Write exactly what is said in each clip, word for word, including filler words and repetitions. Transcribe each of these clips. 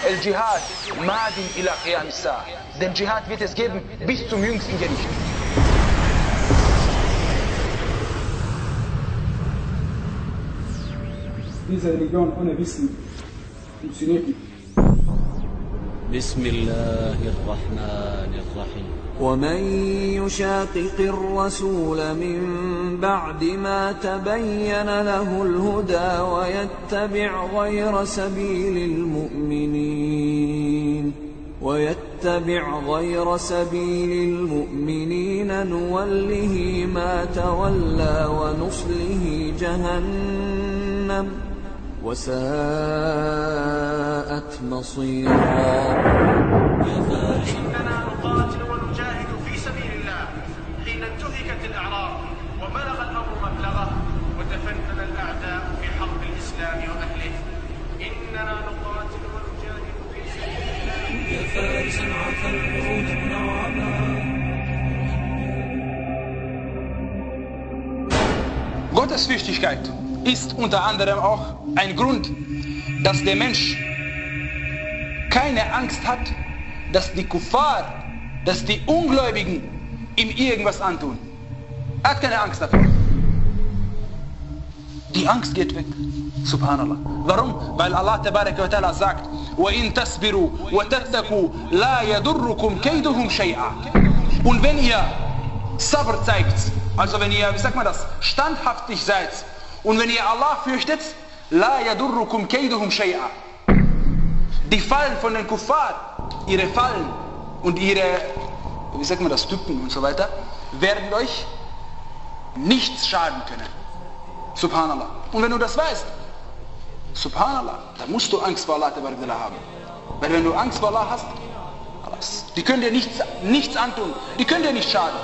El Jihad, Madin ila Qiyam as-Sa'a. Den Dschihad wird es geben bis zum jüngsten Gericht. Diese Religion ohne Wissen funktioniert nicht. بسم الله الرحمن الرحيم ومن يشاقق الرسول من بعد ما تبين له الهدى ويتبع غير سبيل المؤمنين ويتبع غير سبيل المؤمنين نوله ما تولى ونصله جهنم وساءت مصيرا. إننا نقاتل ونجاهد في سبيل الله حين انتهكت الأعراض وبلغ الأمر مبلغه وتفنن الأعداء في حرب الإسلام وأهله. إننا نقاتل ونجاهد في سبيل الله يا فارسا عفى العود منعما. Gottesfürchtigkeit ist unter anderem auch ein Grund, dass der Mensch keine Angst hat, dass die Kuffar, dass die Ungläubigen ihm irgendwas antun. Er hat keine Angst dafür. Die Angst geht weg. Subhanallah. Warum? Weil Allah Tabaraka wa Ta'ala sagt, وَإِن تَصْبِرُوا وَتَتَّقُوا لَا يَضُرُّكُمْ كَيْدُهُمْ شَيْئًا. Und wenn ihr Sabr zeigt, also wenn ihr, wie sagt man das, standhaftig seid, und wenn ihr Allah fürchtet, la yadurrukum kayduhum shay'a. Die Fallen von den Kuffar, ihre Fallen und ihre, wie sagt man das, Tücken und so weiter, werden euch nichts schaden können. Subhanallah. Und wenn du das weißt, Subhanallah, dann musst du Angst vor Allah haben. Weil wenn du Angst vor Allah hast, die können dir nichts, nichts antun, die können dir nicht schaden.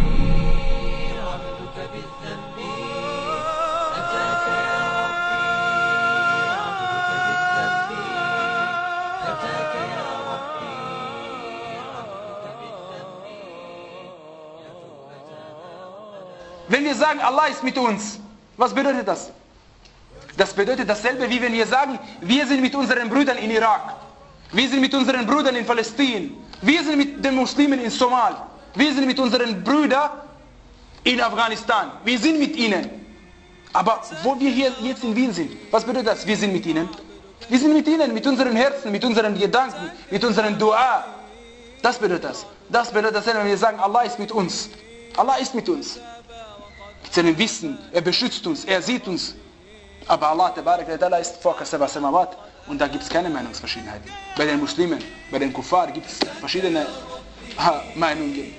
Wenn wir sagen, Allah ist mit uns, was bedeutet das? Das bedeutet dasselbe, wie wenn wir sagen, wir sind mit unseren Brüdern in Irak, wir sind mit unseren Brüdern in Palästina, wir sind mit den Muslimen in Somal, wir sind mit unseren Brüdern in Afghanistan, wir sind mit ihnen. Aber wo wir hier jetzt in Wien sind, was bedeutet das? Wir sind mit ihnen. Wir sind mit ihnen, mit unseren Herzen, mit unseren Gedanken, mit unseren Dua. Das bedeutet das. Das bedeutet dasselbe, wenn wir sagen, Allah ist mit uns. Allah ist mit uns. Mit seinem Wissen, er beschützt uns, er sieht uns. Aber Allah Tabarak wa Ta'ala ist vor Kasaba Samawat und da gibt es keine Meinungsverschiedenheiten. Bei den Muslimen, bei den Kuffar gibt es verschiedene ha, Meinungen.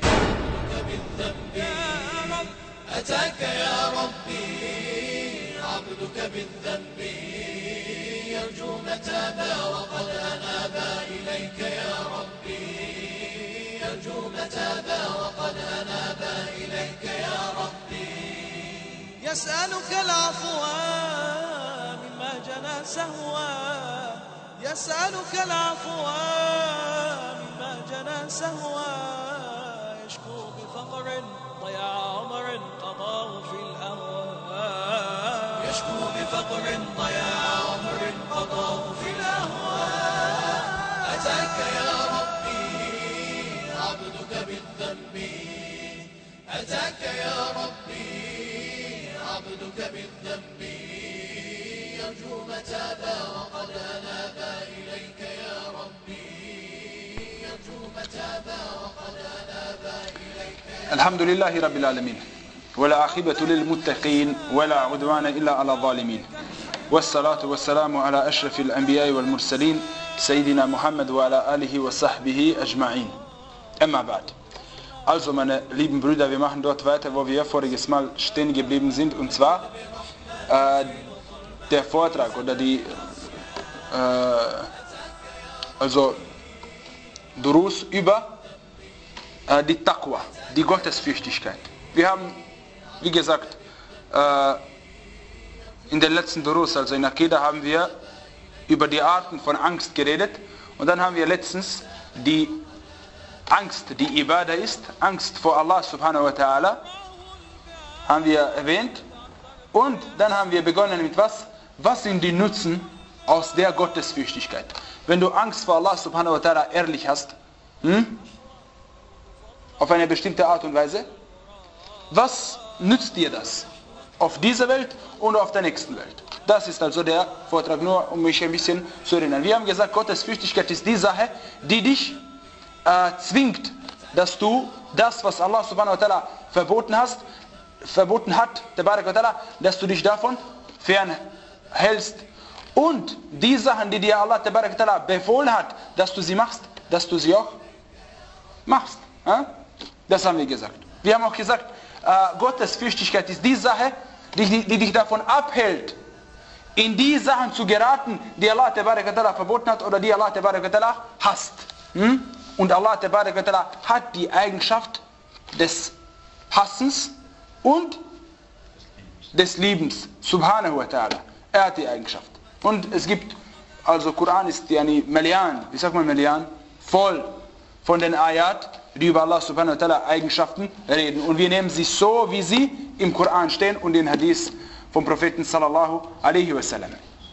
أتاك يا ربي عبدك بالذنب يرجو متابا وقد أنابا إليك يا ربي يرجو متابا وقد أنابا إليك يا ربي يسألك العفو مما جنى سهوا يسألك العفو مما جنى سهوا يشكو بفقر ضياع عمر قضاه في الأهوى يشكو بفقر ضياع عمر قضاه في الأهوى أتاك يا ربي عبدك بالذنب أتاك يا ربي عبدك بالذنب يرجو متابا وقد أنابا إليك يا ربي يرجو متابا وقد أنابا إليك يا الحمد لله رب العالمين والعاقبة للمتقين ولا عدوان إلا على الظالمين والصلاة والسلام على أشرف الأنبياء والمرسلين سيدنا Muhammad وعلى آله وصحبه أجمعين. أما بعد. Also meine lieben Brüder, wir machen dort weiter, wo wir voriges Mal stehen geblieben sind, und zwar äh, der Vortrag oder die äh, also Durus über äh, die Taqwa, die Gottesfürchtigkeit. Wir haben, wie gesagt, äh, in den letzten Durus, also in Akida, haben wir über die Arten von Angst geredet, und dann haben wir letztens die Angst, die Ibadah ist, Angst vor Allah subhanahu wa ta'ala, haben wir erwähnt, und dann haben wir begonnen mit was? Was sind die Nutzen aus der Gottesfürchtigkeit? wenn du Angst vor Allah subhanahu wa ta'ala ehrlich hast, hm? auf eine bestimmte Art und Weise, was nützt dir das? Auf dieser Welt und auf der nächsten Welt. Das ist also der Vortrag, nur um mich ein bisschen zu erinnern. Wir haben gesagt, Gottesfürchtigkeit ist die Sache, die dich äh, zwingt, dass du das, was Allah subhanahu wa ta'ala verboten hast, verboten hat, dass du dich davon fernhältst. Und die Sachen, die dir Allah befohlen hat, dass du sie machst, dass du sie auch machst. Das haben wir gesagt. Wir haben auch gesagt, Gottesfürchtigkeit ist die Sache, die, die dich davon abhält, in die Sachen zu geraten, die Allah verboten hat oder die Allah hasst. Und Allah hat die Eigenschaft des Hassens und des Liebens, subhanahu wa ta'ala. Er hat die Eigenschaft. Und es gibt, also Koran ist yani Milliarden, wie sagt man Milliarden, voll von den Ayat, die über Allah subhanahu wa ta'ala Eigenschaften reden. Und wir nehmen sie so, wie sie im Koran stehen und in Hadith vom Propheten sallallahu alaihi wasallam.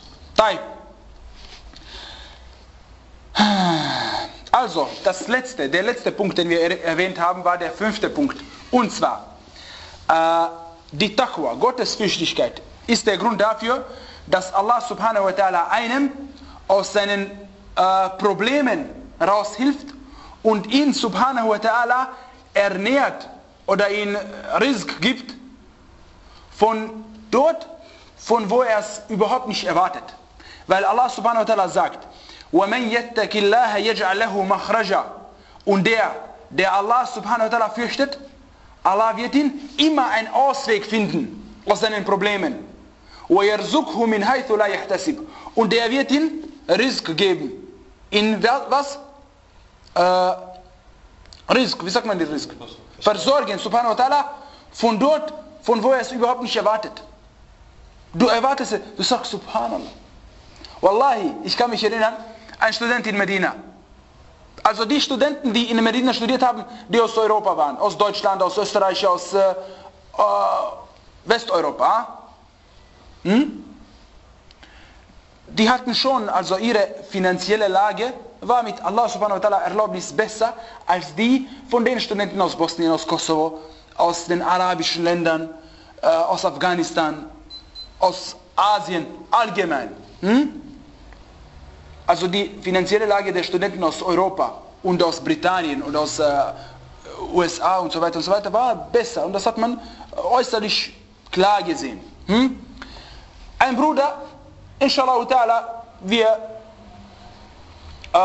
Also, das letzte, der letzte Punkt, den wir erwähnt haben, war der fünfte Punkt. Und zwar, äh, die Taqwa, Gottesfürchtigkeit, ist der Grund dafür, dass Allah subhanahu wa ta'ala einem aus seinen äh, Problemen raushilft und ihn subhanahu wa ta'ala ernährt oder ihn Rizq gibt von dort, von wo er es überhaupt nicht erwartet. Weil Allah subhanahu wa ta'ala sagt, وَمَنْ يَتَّكِ اللَّهَ يَجْعَلْ لَهُ مَخْرَجًا. Und der, der Allah subhanahu wa ta'ala fürchtet, Allah wird ihn immer einen Ausweg finden aus seinen Problemen. وَيَرْزُقْهُ مِنْ حَيْثُ لَا يَحْتَسِبُ. Und der wird ihn Rizq geben. In was? Äh, Rizq, wie sagt man die Rizq? Versorgen, subhanahu wa ta'ala, von dort, von wo er es überhaupt nicht erwartet. Du erwartest es, du sagst subhanallah. Wallahi, ich kann mich erinnern, ein Student in Medina. Also die Studenten, die in Medina studiert haben, die aus Europa waren, aus Deutschland, aus Österreich, aus äh, äh, Westeuropa. Hm? Die hatten schon, also ihre finanzielle Lage war mit Allah subhanahu wa ta'ala Erlaubnis besser als die von den Studenten aus Bosnien, aus Kosovo, aus den arabischen Ländern, äh, aus Afghanistan, aus Asien allgemein. Hm? Also die finanzielle Lage der Studenten aus Europa und aus Britannien und aus äh, U S A und so weiter und so weiter war besser. Und das hat man äußerlich klar gesehen. Hm? Ein Bruder, inshallah ta'ala, wir, äh,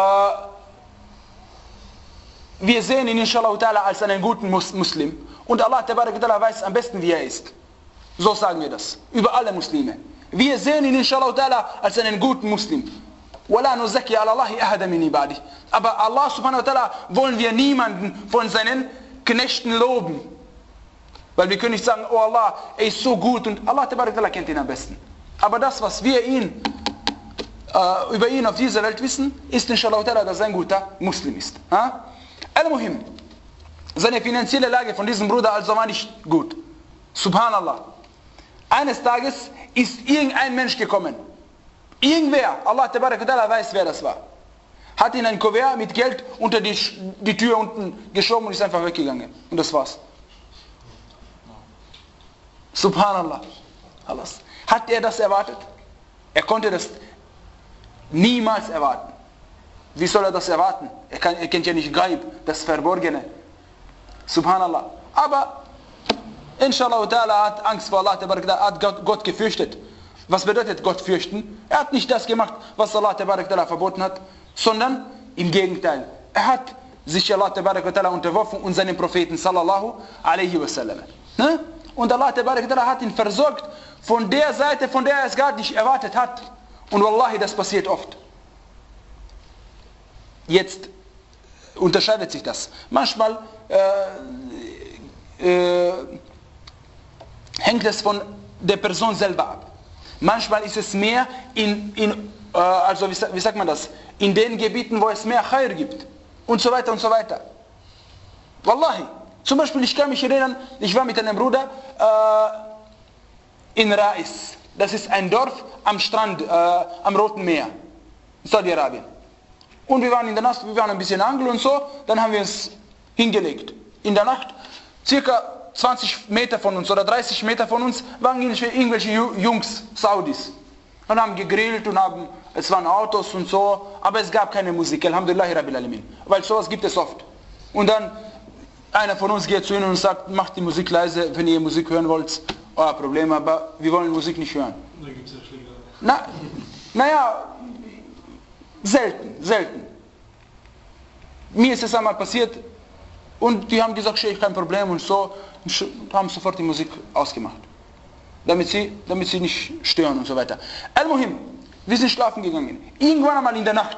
wir sehen ihn inshallah ta'ala als einen guten Mus- Muslim. Und Allah ta'ala weiß am besten, wie er ist. So sagen wir das. Über alle Muslime. Wir sehen ihn inshallah ta'ala als einen guten Muslim. وَلَا نُزَكِّي عَلَى اللَّهِ أَحَدًا مِنْ عِبَادِهِ. Aber Allah subhanahu wa ta'ala wollen wir niemanden von seinen Knechten loben. Weil wir können nicht sagen, oh Allah, er ist so gut und Allah ta'ala kennt ihn am besten. Aber das, was wir ihn, äh, über ihn auf dieser Welt wissen, ist inshallah ta'ala, dass er ein guter Muslim ist. Ha? Al-Muhim, seine finanzielle Lage von diesem Bruder also war nicht gut. Subhanallah. Eines Tages ist irgendein Mensch gekommen. Irgendwer, Allah ta'ala weiß, wer das war, hat ihn ein Kuvert mit Geld unter die, die Tür unten geschoben und ist einfach weggegangen. Und das war's. Subhanallah. Alles. Hat er das erwartet? Er konnte das niemals erwarten. Wie soll er das erwarten? Er, kann, er kennt ja nicht Gaib, das Verborgene. Subhanallah. Aber inshallah ta'ala hat Angst vor Allah, hat Gott, Gott gefürchtet. Was bedeutet Gott fürchten? Er hat nicht das gemacht, was Allah ta'ala verboten hat, sondern im Gegenteil. Er hat sich Allah ta'ala unterworfen und seinen Propheten sallallahu alaihi wasallam. Ne? Und Allah ta'ala hat ihn versorgt von der Seite, von der er es gar nicht erwartet hat. Und wallahi, das passiert oft. Jetzt unterscheidet sich das. Manchmal äh, äh, hängt es von der Person selber ab. Manchmal ist es mehr in, in äh, also wie, wie sagt man das, in den Gebieten, wo es mehr Khair gibt und so weiter und so weiter. Wallahi. Zum Beispiel, ich kann mich erinnern, ich war mit einem Bruder äh, in Rais. Das ist ein Dorf am Strand, äh, am Roten Meer, in Saudi-Arabien. Und wir waren in der Nacht, wir waren ein bisschen Angel und so, dann haben wir uns hingelegt. In der Nacht, circa zwanzig Meter von uns oder dreißig Meter von uns, waren irgendwelche Jungs, Saudis. Und haben gegrillt und haben, es waren Autos und so, aber es gab keine Musik, Alhamdulillah Rabbil Alamin. Weil sowas gibt es oft. Und dann, einer von uns geht zu ihnen und sagt, macht die Musik leise, wenn ihr Musik hören wollt, euer Problem, aber wir wollen Musik nicht hören. Da gibt es ja Schläger. Na, naja, selten, selten. Mir ist es einmal passiert und die haben gesagt, Sheikh, kein Problem und so, und haben sofort die Musik ausgemacht. Damit sie, damit sie nicht stören und so weiter. Al-Muhim, wir sind schlafen gegangen. Irgendwann einmal in der Nacht,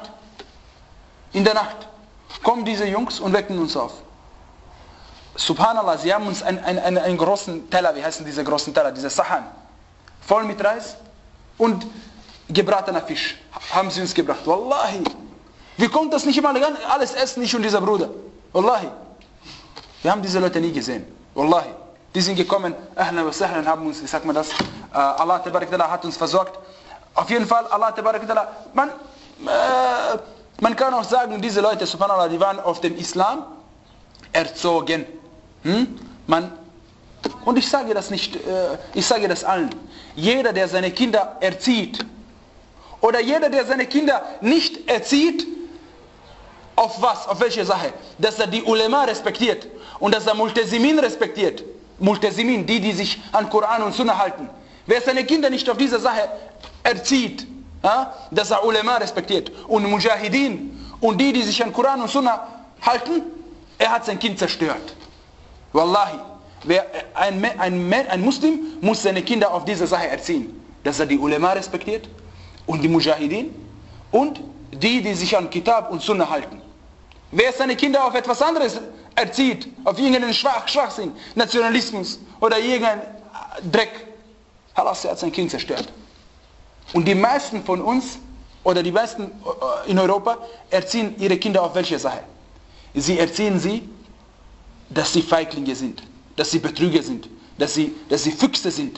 in der Nacht, kommen diese Jungs und wecken uns auf. Subhanallah, sie haben uns einen, einen, einen großen Teller, wie heißen diese großen Teller, diese Sahan, voll mit Reis und gebratener Fisch, haben sie uns gebracht. Wallahi, wir konnten das nicht immer alles essen, ich und dieser Bruder. Wallahi, wir haben diese Leute nie gesehen. Wallahi, die sind gekommen, Ahlan wa Sahlan, haben uns, ich sag mal das, äh, Allah Tabarak Ta'ala hat uns versorgt. Auf jeden Fall, Allah Tabarak Ta'ala, man, äh, man kann auch sagen, diese Leute, subhanallah, die waren auf dem Islam erzogen. Hm? Man, und ich sage das nicht, äh, ich sage das allen. Jeder, der seine Kinder erzieht, oder jeder, der seine Kinder nicht erzieht, auf was, auf welche Sache? Dass er die Ulema respektiert und dass er Multesimin respektiert. Multesimin, die, die sich an Koran und Sunna halten. Wer seine Kinder nicht auf diese Sache erzieht, ja, dass er Ulema respektiert und Mujahideen und die, die sich an Koran und Sunna halten, er hat sein Kind zerstört. Wallahi, wer, ein, ein, ein Muslim muss seine Kinder auf diese Sache erziehen. Dass er die Ulema respektiert und die Mujahideen und die, die sich an Kitab und Sunna halten. Wer seine Kinder auf etwas anderes erzieht, auf irgendeinen Schwach, Schwachsinn, Nationalismus oder irgendein Dreck, er hat sein Kind zerstört. Und die meisten von uns, oder die meisten in Europa, erziehen ihre Kinder auf welche Sache? Sie erziehen sie, dass sie Feiglinge sind, dass sie Betrüger sind, dass sie, dass sie Füchse sind.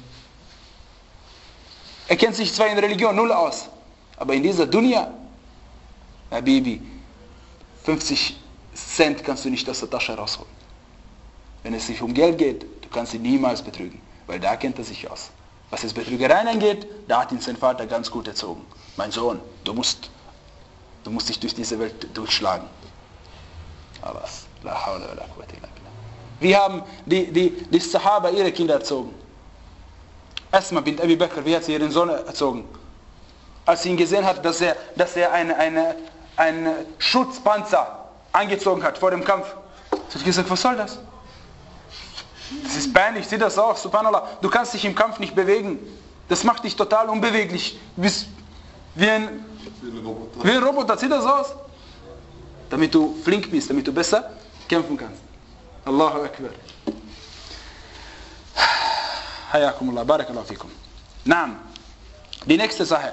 Er kennt sich zwar in Religion null aus, aber in dieser Dunya, ja Baby, fünfzig Cent kannst du nicht aus der Tasche rausholen. Wenn es sich um Geld geht, du kannst ihn niemals betrügen, weil da kennt er sich aus. Was es Betrügereien angeht, da hat ihn sein Vater ganz gut erzogen. Mein Sohn, du musst, du musst dich durch diese Welt durchschlagen. Alas, la hawla wa la quwwata illa billah. Wie haben die, die, die Sahaba ihre Kinder erzogen? Asma bint Abi Bakr, wie hat sie ihren Sohn erzogen? Als sie ihn gesehen hat, dass er, dass er eine, eine, einen Schutzpanzer angezogen hat vor dem Kampf. Sie hat gesagt, was soll das? Das ist peinlich, sieh das auch, subhanallah. Du kannst dich im Kampf nicht bewegen. Das macht dich total unbeweglich. Du bist wie ein, wie ein Roboter, sieh das aus. Damit du flink bist, damit du besser kämpfen kannst. Allahu Akbar. Hayakumullah, barakallahu fikum. Naam. Die nächste Sache.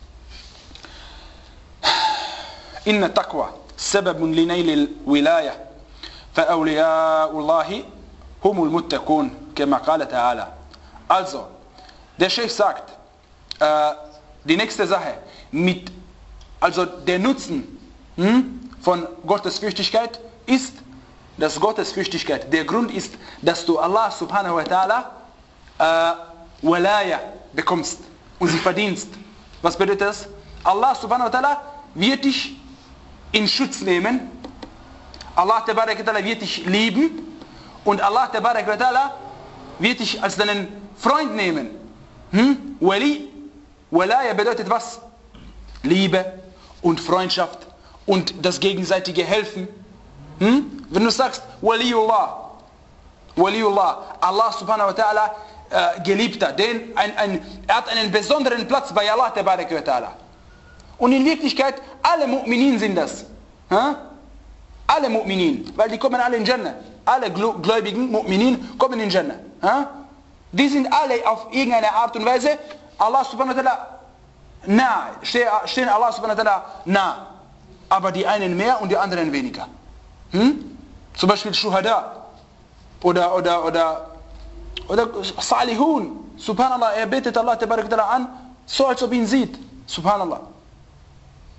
Inna taqwa sababun linayli al-wilaya fa awliya'ullahi humul muttaqun kama qala ta'ala. Also, der Sheikh sagt, äh, die nächste Sache, mit, also der Nutzen hm, von Gottesfürchtigkeit ist, dass Gottesfürchtigkeit, der Grund ist, dass du Allah subhanahu wa ta'ala äh, Walaya bekommst und sie verdienst. Was bedeutet das? Allah subhanahu wa ta'ala wird dich in Schutz nehmen, Allah tabarak wa ta'ala wird dich lieben und Allah tabarak wa ta'ala wird dich als deinen Freund nehmen. Hm? Wali, Walaya bedeutet was? Liebe und Freundschaft und das gegenseitige Helfen. Hm? Wenn du sagst, Waliullah, Waliullah, Allah subhanahu wa ta'ala, äh, Geliebter, den, ein, ein, er hat einen besonderen Platz bei Allah tabarak wa ta'ala. Und in Wirklichkeit, alle Mu'minin sind das. Ha? Alle Mu'minin, weil die kommen alle in Jannah. Alle gläubigen Mu'minin kommen in Jannah. Ha? Die sind alle auf irgendeine Art und Weise Allah subhanahu wa ta'ala nah, stehen Allah subhanahu wa ta'ala nah. Aber die einen mehr und die anderen weniger. Hm? Zum Beispiel Shuhada oder oder oder oder Salihun. Subhanallah, er betet Allah tabarak ta'ala an, so als ob ihn sieht. Subhanallah.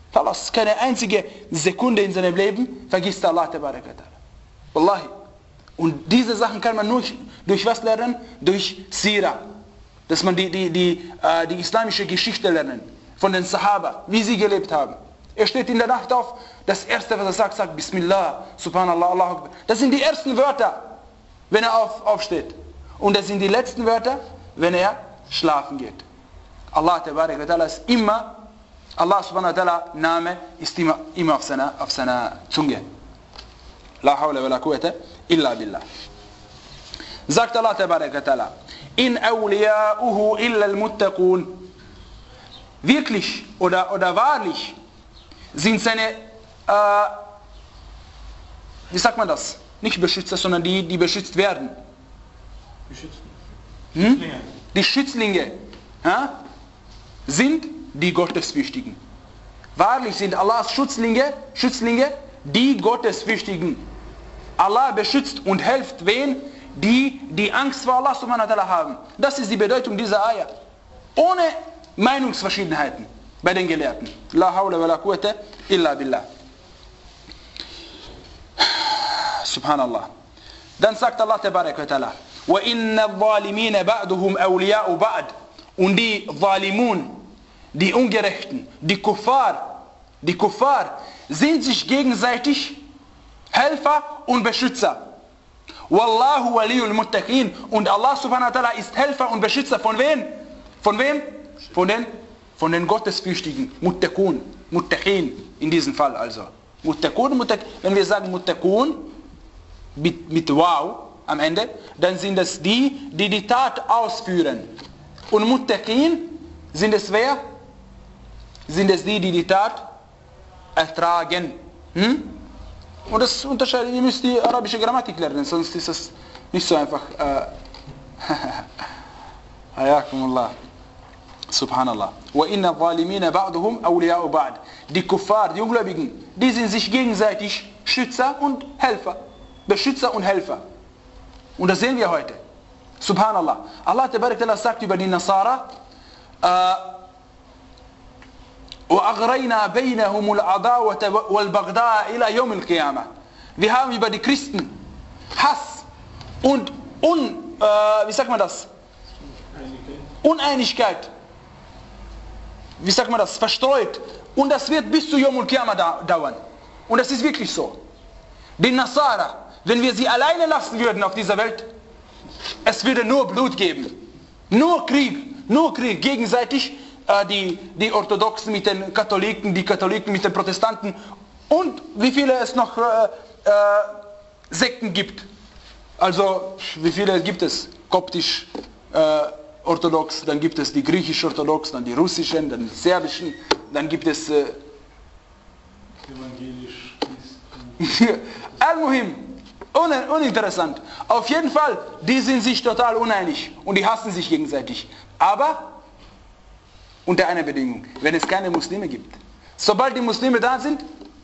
Talas, keine einzige Sekunde in seinem Leben vergisst Allah tabarak wa ta'ala. Wallahi. Und diese Sachen kann man nur durch was lernen? Durch Sira. Dass man die, die, die, äh, die islamische Geschichte lernen. Von den Sahaba, wie sie gelebt haben. Er steht in der Nacht auf, das erste, was er sagt, sagt Bismillah, Subhanallah, Allahu Akbar. Das sind die ersten Wörter, wenn er auf, aufsteht. Und das sind die letzten Wörter, wenn er schlafen geht. Allah tabarak wa ta'ala ist immer, Allah subhanahu wa ta'ala Name ist immer, immer auf, seiner, auf seiner Zunge. La hawla wa la quwwata illa billah. Sagt Allah tabarak wa ta'ala, in awliya'uhu illa al-muttaqun. Wirklich oder, oder wahrlich sind seine, äh, wie sagt man das? Nicht Beschützer, sondern die, die beschützt werden. Hm? Die Schützlinge ja, sind die Gottesfürchtigen. Wahrlich sind Allahs Schützlinge, Schützlinge die Gottesfürchtigen. Allah beschützt und hilft wen? Die, die Angst vor Allah subhanahu wa ta'ala haben. Das ist die Bedeutung dieser Ayah. Ohne Meinungsverschiedenheiten bei den Gelehrten. La hawla wa la quwwata illa billah. Subhanallah. Dann sagt Allah tabarak wa ta'ala, wa inna adh-dhalimina ba'duhum awliya'u ba'd. Und die Zalimun, die Ungerechten, die Kuffar, die Kuffar sind sich gegenseitig Helfer und Beschützer. Wallahu waliyul muttaqin. Und Allah subhanahu wa ta'ala ist Helfer und Beschützer von wem? Von wem? Von den, von den Gottesfürchtigen. Muttaqun, Muttaqin in diesem Fall also. Muttaqun, Muttaqin. Wenn wir sagen Muttaqun mit, mit Wow am Ende, dann sind es die, die die Tat ausführen. Und Muttaqin sind es wer? Sind es die, die die Tat ertragen. Hm? Und das unterscheidet, ihr müsst die arabische Grammatik lernen, sonst ist es nicht so einfach. Ayakumullah. Subhanallah. Wa inna adh-dhalimina ba'duhum awliya'u ba'd. Die Kuffar, die Ungläubigen, die sind sich gegenseitig Schützer und Helfer. Beschützer und Helfer. Und das sehen wir heute. Subhanallah. Allah tabarak ta'ala sagt über die Nasara, وَأَغْرَيْنَا بَيْنَهُمُ الْعَدَاوَةَ وَالْبَغْضَاءَ إِلَى يَوْمِ الْقِيَامَةِ. Wir haben über die Christen Hass und un, äh, wie sagt man das? Uneinigkeit. Wie sagt man das? Verstreut. Und das wird bis zu Yawm al-Qiyamah da, dauern. Und das ist wirklich so. Die Nasara, wenn wir sie alleine lassen würden auf dieser Welt, es würde nur Blut geben. Nur Krieg. Nur Krieg. Gegenseitig äh, die, die Orthodoxen mit den Katholiken, die Katholiken mit den Protestanten. Und wie viele es noch äh, äh, Sekten gibt. Also, wie viele gibt es? Koptisch, äh, Orthodox, dann gibt es die griechisch-orthodox, dann die russischen, dann die serbischen, dann gibt es äh, evangelisch. Al-Muhim, un uninteressant. Auf jeden Fall, die sind sich total uneinig und die hassen sich gegenseitig. Aber unter einer Bedingung, wenn es keine Muslime gibt. Sobald die Muslime da sind,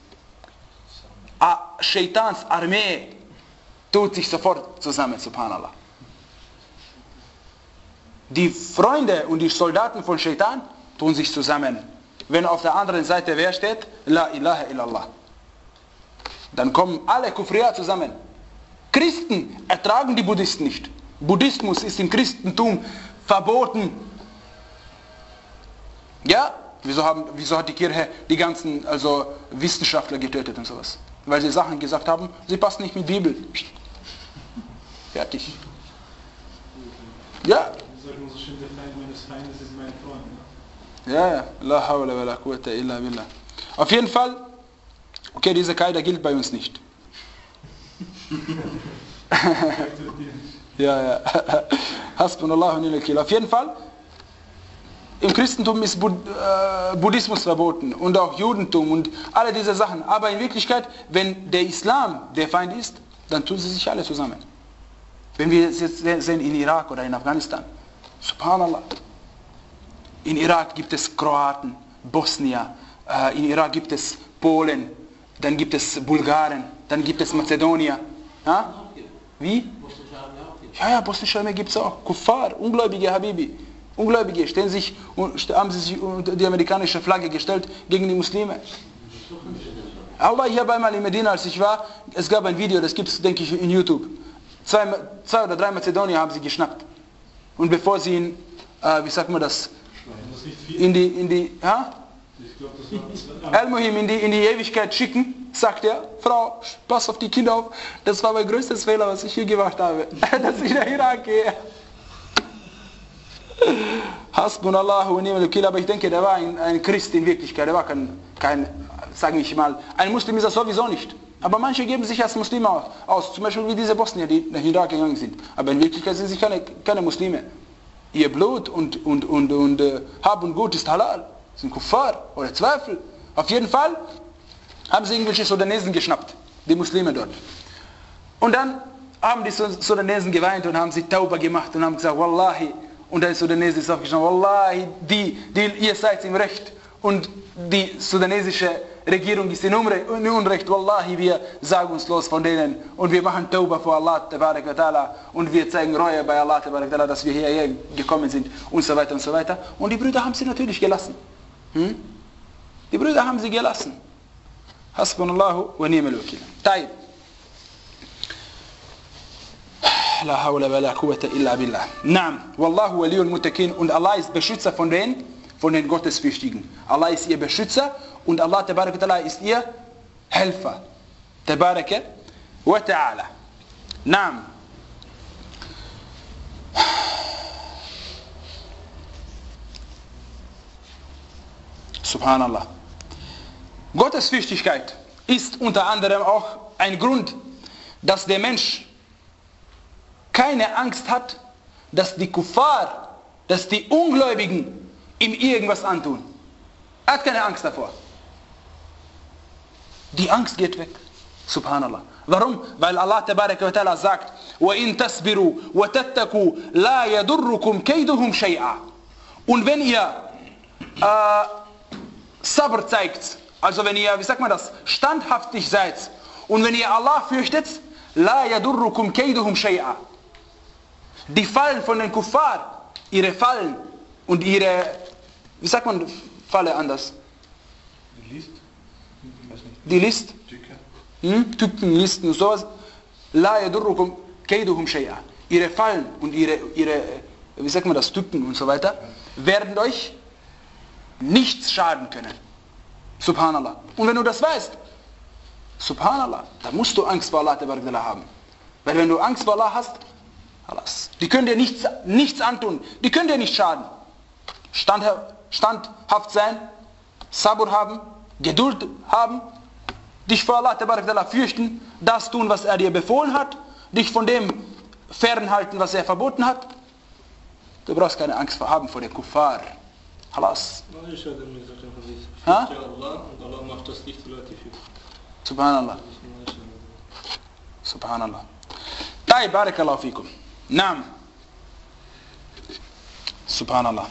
Shaitans Armee tut sich sofort zusammen, subhanallah. Die Freunde und die Soldaten von Shaitan tun sich zusammen. Wenn auf der anderen Seite wer steht? La ilaha illallah. Dann kommen alle Kufriya zusammen. Christen ertragen die Buddhisten nicht. Buddhismus ist im Christentum verboten. Ja? Wieso, haben, wieso hat die Kirche die ganzen also Wissenschaftler getötet und sowas? Weil sie Sachen gesagt haben, sie passen nicht mit Bibel. Fertig. Ja. Ja, ja. La hawla wa la quwwata illa billah. Auf jeden Fall, okay, diese Qaida gilt bei uns nicht. Ja, ja. Hasbunallah wa ni'mal wakeel. Auf jeden Fall, im Christentum ist Bud äh, Buddhismus verboten und auch Judentum und alle diese Sachen. Aber in Wirklichkeit, wenn der Islam der Feind ist, dann tun sie sich alle zusammen. Wenn wir es jetzt sehen in Irak oder in Afghanistan, subhanallah. In Irak gibt es Kroaten, Bosnier, äh, in Irak gibt es Polen, dann gibt es Bulgaren, dann gibt es Mazedonier. Ja? Wie? Ja, ja, bosnische Armee gibt es auch. Kuffar, Ungläubige, Habibi. Ungläubige stellen sich und haben sie sich unter die amerikanische Flagge gestellt gegen die Muslime. Allah, ich habe einmal in Medina, als ich war, es gab ein Video, das gibt es, denke ich, in YouTube. Zwei, zwei oder drei Mazedonier haben sie geschnappt. Und bevor sie ihn, äh, wie sagt man das, in die, in die, ha? Al-Muhim in die, in die Ewigkeit schicken, sagt er, Frau, pass auf die Kinder auf, das war mein größtes Fehler, was ich hier gemacht habe, dass ich nach Irak gehe. Hasbunallahu wa ni'mal wakil, aber ich denke, der war ein, ein Christ in Wirklichkeit, der war kein, kein, sage ich mal, ein Muslim ist er sowieso nicht. Aber manche geben sich als Muslime aus, zum Beispiel wie diese Bosnier, die nach Irak gegangen sind. Aber in Wirklichkeit sind sie keine, keine Muslime. Ihr Blut und, und, und, und uh, Hab und Gut ist halal. Sind Kuffar oder Zweifel. Auf jeden Fall haben sie irgendwelche Sudanesen geschnappt, die Muslime dort. Und dann haben die Sudanesen geweint und haben sich Tauba gemacht und haben gesagt, Wallahi, und der Sudanese ist aufgestanden, Wallahi, die, die, ihr seid im Recht und die sudanesische Regierung ist in Unrecht, Wallahi, wir sagen uns los von denen und wir machen Tauba vor Allah tabarak wa ta'ala und wir zeigen Reue bei Allah tabarak wa ta'ala, dass wir hierher gekommen sind und so weiter und so weiter. Und die Brüder haben sie natürlich gelassen. Hm? Die Brüder haben sie gelassen. Hasbunallahu wa ni'mal wakil. Taib. La hawla wa la quwwata illa billah. Naam, wallahu waliyul muttaqin, und Allah ist Beschützer von den von den Gottesfürchtigen. Allah ist ihr Beschützer und Allah tabarak wa ta'ala ist ihr Helfer. Tabarak wa ta'ala. Naam. Subhanallah. Gottesfürchtigkeit ist unter anderem auch ein Grund, dass der Mensch keine Angst hat, dass die Kuffar, dass die Ungläubigen ihm irgendwas antun. Er hat keine Angst davor. Die Angst geht weg. Subhanallah. Warum? Weil Allah tabaraka wa ta'ala sagt, وَإِن تَصْبِرُوا وَتَتَّقُوا لَا يَضُرُّكُمْ كَيْدُهُمْ شَيْئًا. Und wenn ihr äh, Sabr zeigt, also wenn ihr, wie sagt man das, standhaftig seid, und wenn ihr Allah fürchtet, لَا يَضُرُّكُمْ كَيْدُهُمْ شَيْئًا. Die Fallen von den Kuffar, ihre Fallen und ihre, wie sagt man Falle anders? Die List? Die List? Hm? Tücken, Listen und sowas. La yadurrukum kayduhum shay'a. Ihre Fallen und ihre, ihre, wie sagt man das, Tücken und so weiter, werden euch nichts schaden können. Subhanallah. Und wenn du das weißt, Subhanallah, dann musst du Angst vor Allah haben. Weil wenn du Angst vor Allah hast, die können dir nichts, nichts antun, die können dir nicht schaden. Standhaft, standhaft sein, Sabr haben, Geduld haben, dich vor Allah fürchten, das tun, was er dir befohlen hat, dich von dem fernhalten, was er verboten hat. Du brauchst keine Angst haben vor dem Kuffar. Halas. Ha? Allah macht das nicht relativ. Subhanallah. Subhanallah. Taib, barakallahu fikum. Naam. Subhanallah.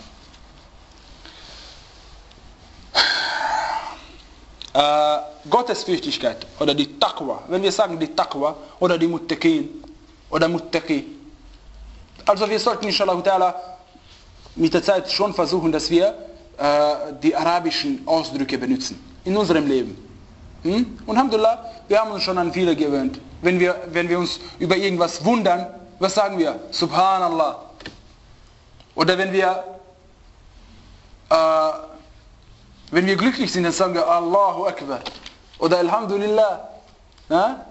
Äh, Gottesfürchtigkeit oder die Taqwa, wenn wir sagen die Taqwa oder die Muttaqin oder Muttaqi, also wir sollten inshallah ta'ala mit der Zeit schon versuchen, dass wir äh, die arabischen Ausdrücke benutzen in unserem Leben. Hm? Und alhamdulillah, wir haben uns schon an viele gewöhnt. Wenn wir, wenn wir uns über irgendwas wundern, was sagen wir? Subhanallah. Oder wenn wir äh, wenn wir glücklich sind, dann sagen wir Allahu Akbar. Oder Alhamdulillah. Ja?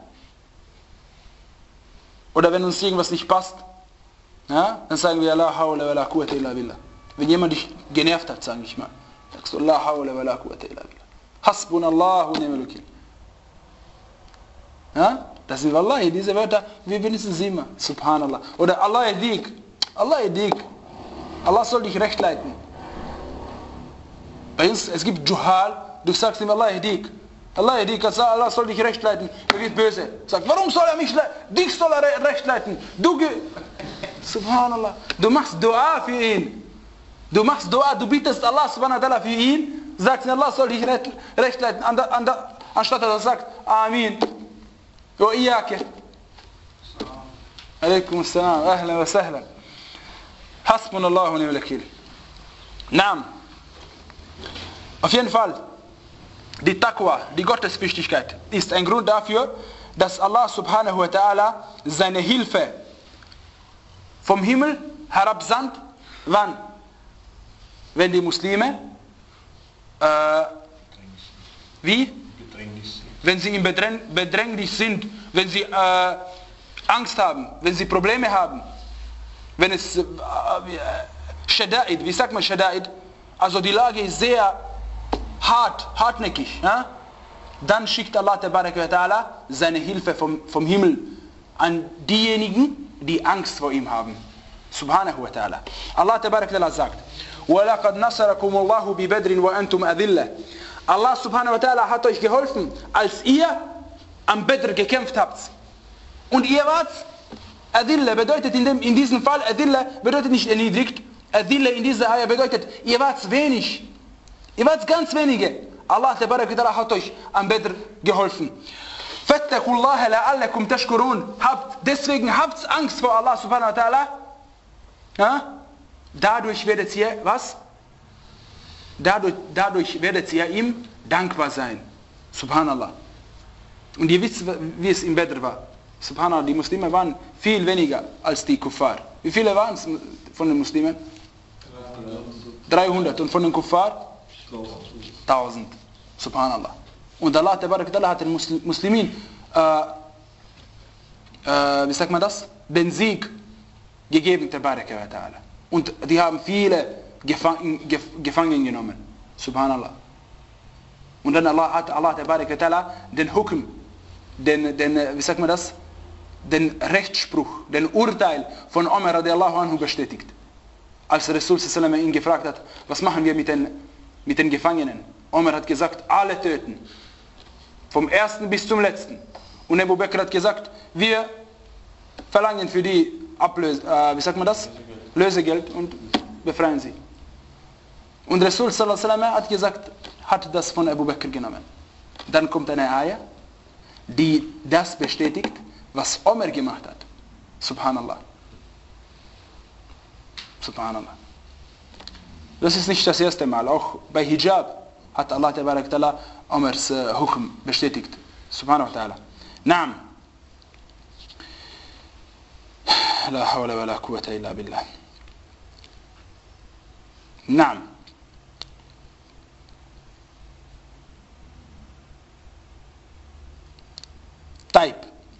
Oder wenn uns irgendwas nicht passt, ja? Dann sagen wir La hawla wa la quwwata illa billah. Wenn jemand dich genervt hat, sage ich mal, sagst du La hawla wa la quwwata illa billah. Hasbunallahu wa ni'mal wakil. Ja? Das sind Wallahi, diese Wörter, wir benutzen sie immer. Subhanallah. Oder Allah yadik. Allah yadik. Allah soll dich recht leiten. Bei uns, es gibt Juhal, du sagst ihm Allah yadik. Allah yadik, Allah soll dich recht leiten. Er wird böse. Sagt, warum soll er mich leiten? Dich soll er recht leiten. Du, Subhanallah. Du machst Dua für ihn. Du machst Dua, du bittest Allah subhanahu wa ta'ala für ihn. Sagst, Allah soll dich recht leiten. An der, an der, anstatt er sagt, Amin. Wa iyake. Alaikum assalam. Ahlan wa sahlan. Hasbunallahu wa ni'mal wakil. Naam. Auf jeden Fall, die Taqwa, die Gottesfürchtigkeit, ist ein Grund dafür, dass Allah subhanahu wa ta'ala seine Hilfe vom Himmel herabsandt. Wann? Wenn die Muslime äh, wie? Wenn sie in Bedräng, Bedrängnis sind, wenn sie äh, Angst haben, wenn sie Probleme haben, wenn es äh, Shada'id, wie sagt man Shada'id? Also die Lage ist sehr hart, hartnäckig. Ja? Dann schickt Allah tabarak wa ta'ala seine Hilfe vom, vom Himmel an diejenigen, die Angst vor ihm haben. Subhanahu wa ta'ala. Allah tabarak wa ta'ala sagt: وَلَقَدْ نَصَرَكُمُ اللَّهُ بِبَدْرٍ وَأَنْتُمْ أَذِلَّةٌ. Allah subhanahu wa ta'ala hat euch geholfen, als ihr am Badr gekämpft habt. Und ihr wart Adilla, bedeutet in, dem, in diesem Fall, Adilla bedeutet nicht erniedrigt. Adilla in dieser Ayah bedeutet, ihr wart wenig. Ihr wart ganz wenige. Allah tabarak wa ta'ala hat euch am Badr geholfen. فَاتَّقُوا اللَّهَ لَعَلَّكُمْ تَشْكُرُونَ. Habt, deswegen habt Angst vor Allah subhanahu wa ta'ala. Ja? Dadurch werdet ihr, was? Dadurch, dadurch werdet ihr ihm dankbar sein. Subhanallah. Und ihr wisst, wie es in Badr war. Subhanallah, die Muslime waren viel weniger als die Kuffar. Wie viele waren es von den Muslimen? dreihundert. Und von den Kuffar? tausend. Subhanallah. Und Allah tabarak ta'ala hat den Muslimin, äh, äh, wie sagt man das? Den Sieg gegeben, tabarak ta'ala. Und die haben viele gefangen, gef, gefangen genommen. Subhanallah. Und dann Allah hat Allah tabarak ta'ala den Hukm, den, den, wie sagt man das? Den Rechtsspruch, den Urteil von Umar radiallahu anhu bestätigt. Als Rasul sallallahu ihn gefragt hat, was machen wir mit den, mit den Gefangenen? Umar hat gesagt, alle töten. Vom ersten bis zum letzten. Und Abu Bakr hat gesagt, wir verlangen für die Ablöse, äh, wie sagt man das? Lösegeld und befreien sie. Und Rasul sallallahu hat gesagt, hat das von Abu Bakr genommen. Dann kommt eine Ayah, die das bestätigt, was Umar gemacht hat. Subhanallah. Subhanallah. Das ist nicht das erste Mal. Auch bei Hijab hat Allah tabarak ta'ala Umars äh, Hukm bestätigt. Subhanahu wa ta'ala. Naam. La hawla wa la quwwata illa billah. Naam. Taib.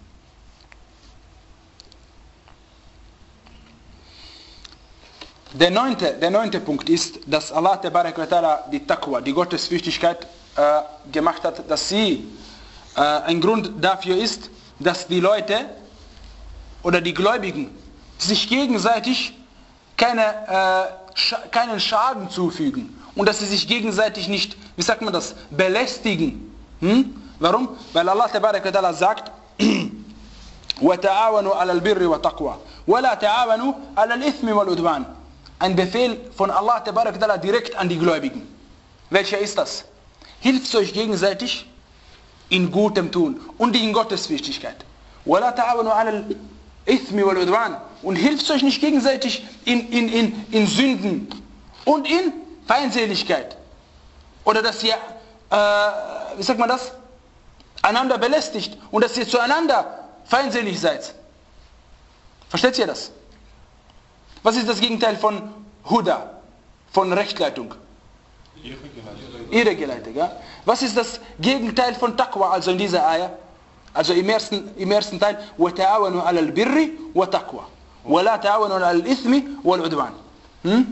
Der neunte, der neunte Punkt ist, dass Allah tabarak wa ta'ala die Taqwa, die Gottesfürchtigkeit äh, gemacht hat, dass sie äh, ein Grund dafür ist, dass die Leute oder die Gläubigen sich gegenseitig keine, äh, scha keinen Schaden zufügen und dass sie sich gegenseitig nicht, wie sagt man das, belästigen. Hm? Warum? Weil Allah tabarak wa ta'ala sagt, وَتَعَاوَنُوا عَلَى الْبِرِّ وَتَقْوَى وَلَا تَعَاوَنُوا عَلَى الْإِثْمِ وَالْعُدْوَانِ. Ein Befehl von Allah tabarak wa ta'ala direkt an die Gläubigen. Welcher ist das? Hilft euch gegenseitig in gutem Tun und in Gottesfürchtigkeit. وَلَا تَعَاوَنُوا عَلَى الْإِثْمِ وَالْعُدْوَانِ. Und hilft euch nicht gegenseitig in, in, in, in Sünden und in Feindseligkeit. Oder dass ihr, äh, wie sagt man das? Einander belästigt und dass ihr zueinander feindselig seid. Versteht ihr das? Was ist das Gegenteil von Huda, von Rechtleitung? Irregeleitung. Ja? Was ist das Gegenteil von Taqwa, also in dieser Ayah? Also im ersten, im ersten Teil, وَتَعَوَنُوا عَلَى الْبِرِّ وَتَقْوَى وَلَا تَعَوَنُوا عَلَى الْإِثْمِ وَالْعُدْوَانِ. Hm?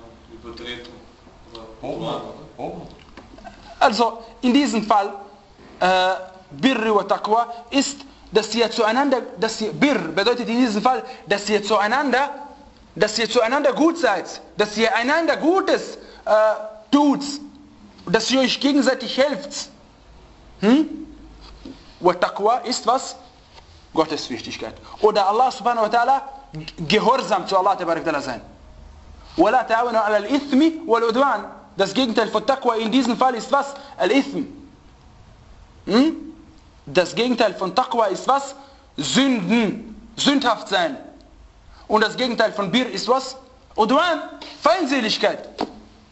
Also in diesem Fall, äh, Birr wa Taqwa ist, dass ihr zueinander, dass ihr, Birr bedeutet in diesem Fall, dass ihr zueinander, dass ihr zueinander gut seid, dass ihr einander Gutes äh, tut, dass ihr euch gegenseitig helft. Hm? Wa Taqwa ist was? Gottesfürchtigkeit. Oder Allah subhanahu wa ta'ala gehorsam zu Allah tabarak ta'ala sein. وَلَا تَعَوَنُوا عَلَى الْإِثْمِ وَالْعُدْوَانِ. Das Gegenteil von Taqwa in diesem Fall ist was? Al-Ithm. Hm? Das Gegenteil von Taqwa ist was? Sünden. Sündhaft sein. Und das Gegenteil von Bir ist was? Udwan. Feindseligkeit.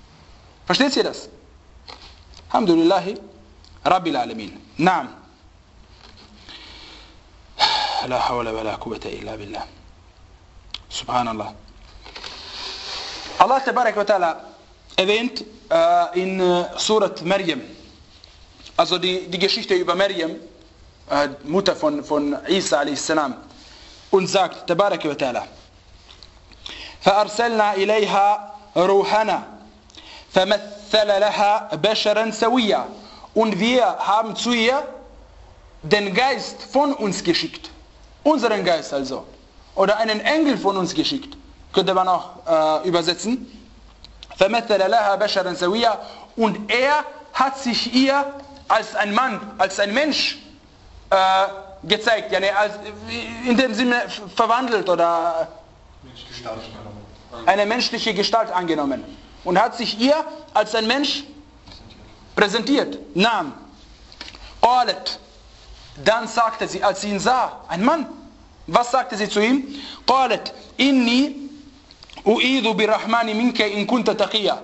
Versteht ihr das? Alhamdulillahi Rabbil Alamin. Naam. La hawla wa la quwwata illa billah. Subhanallah. Allah Tabarak wa Ta'ala erwähnt äh, in äh, Surat Maryam, also die, die Geschichte über Maryam, äh, Mutter von, von Isa alayhis salam, und sagt, Tabarak wa Ta'ala, فَأَرْسَلْنَا إِلَيْهَا رُوحَنَا فَمَثَّلَ لَهَا بَشَرًا سَوِيًّا. Und wir haben zu ihr den Geist von uns geschickt. Unseren Geist also. Oder einen Engel von uns geschickt. Könnte man auch äh, übersetzen. فَمَثَّلَ لَهَا بَشَرًا سَوِيًّا. Und er hat sich ihr als ein Mann, als ein Mensch äh, gezeigt. Yani als, in dem Sinne verwandelt oder eine menschliche Gestalt angenommen. Und hat sich ihr als ein Mensch präsentiert. Naam. Qalat. Dann sagte sie, als sie ihn sah, ein Mann, was sagte sie zu ihm? Qalat, inni u'idhu birrahmani minka in kunta taqiya.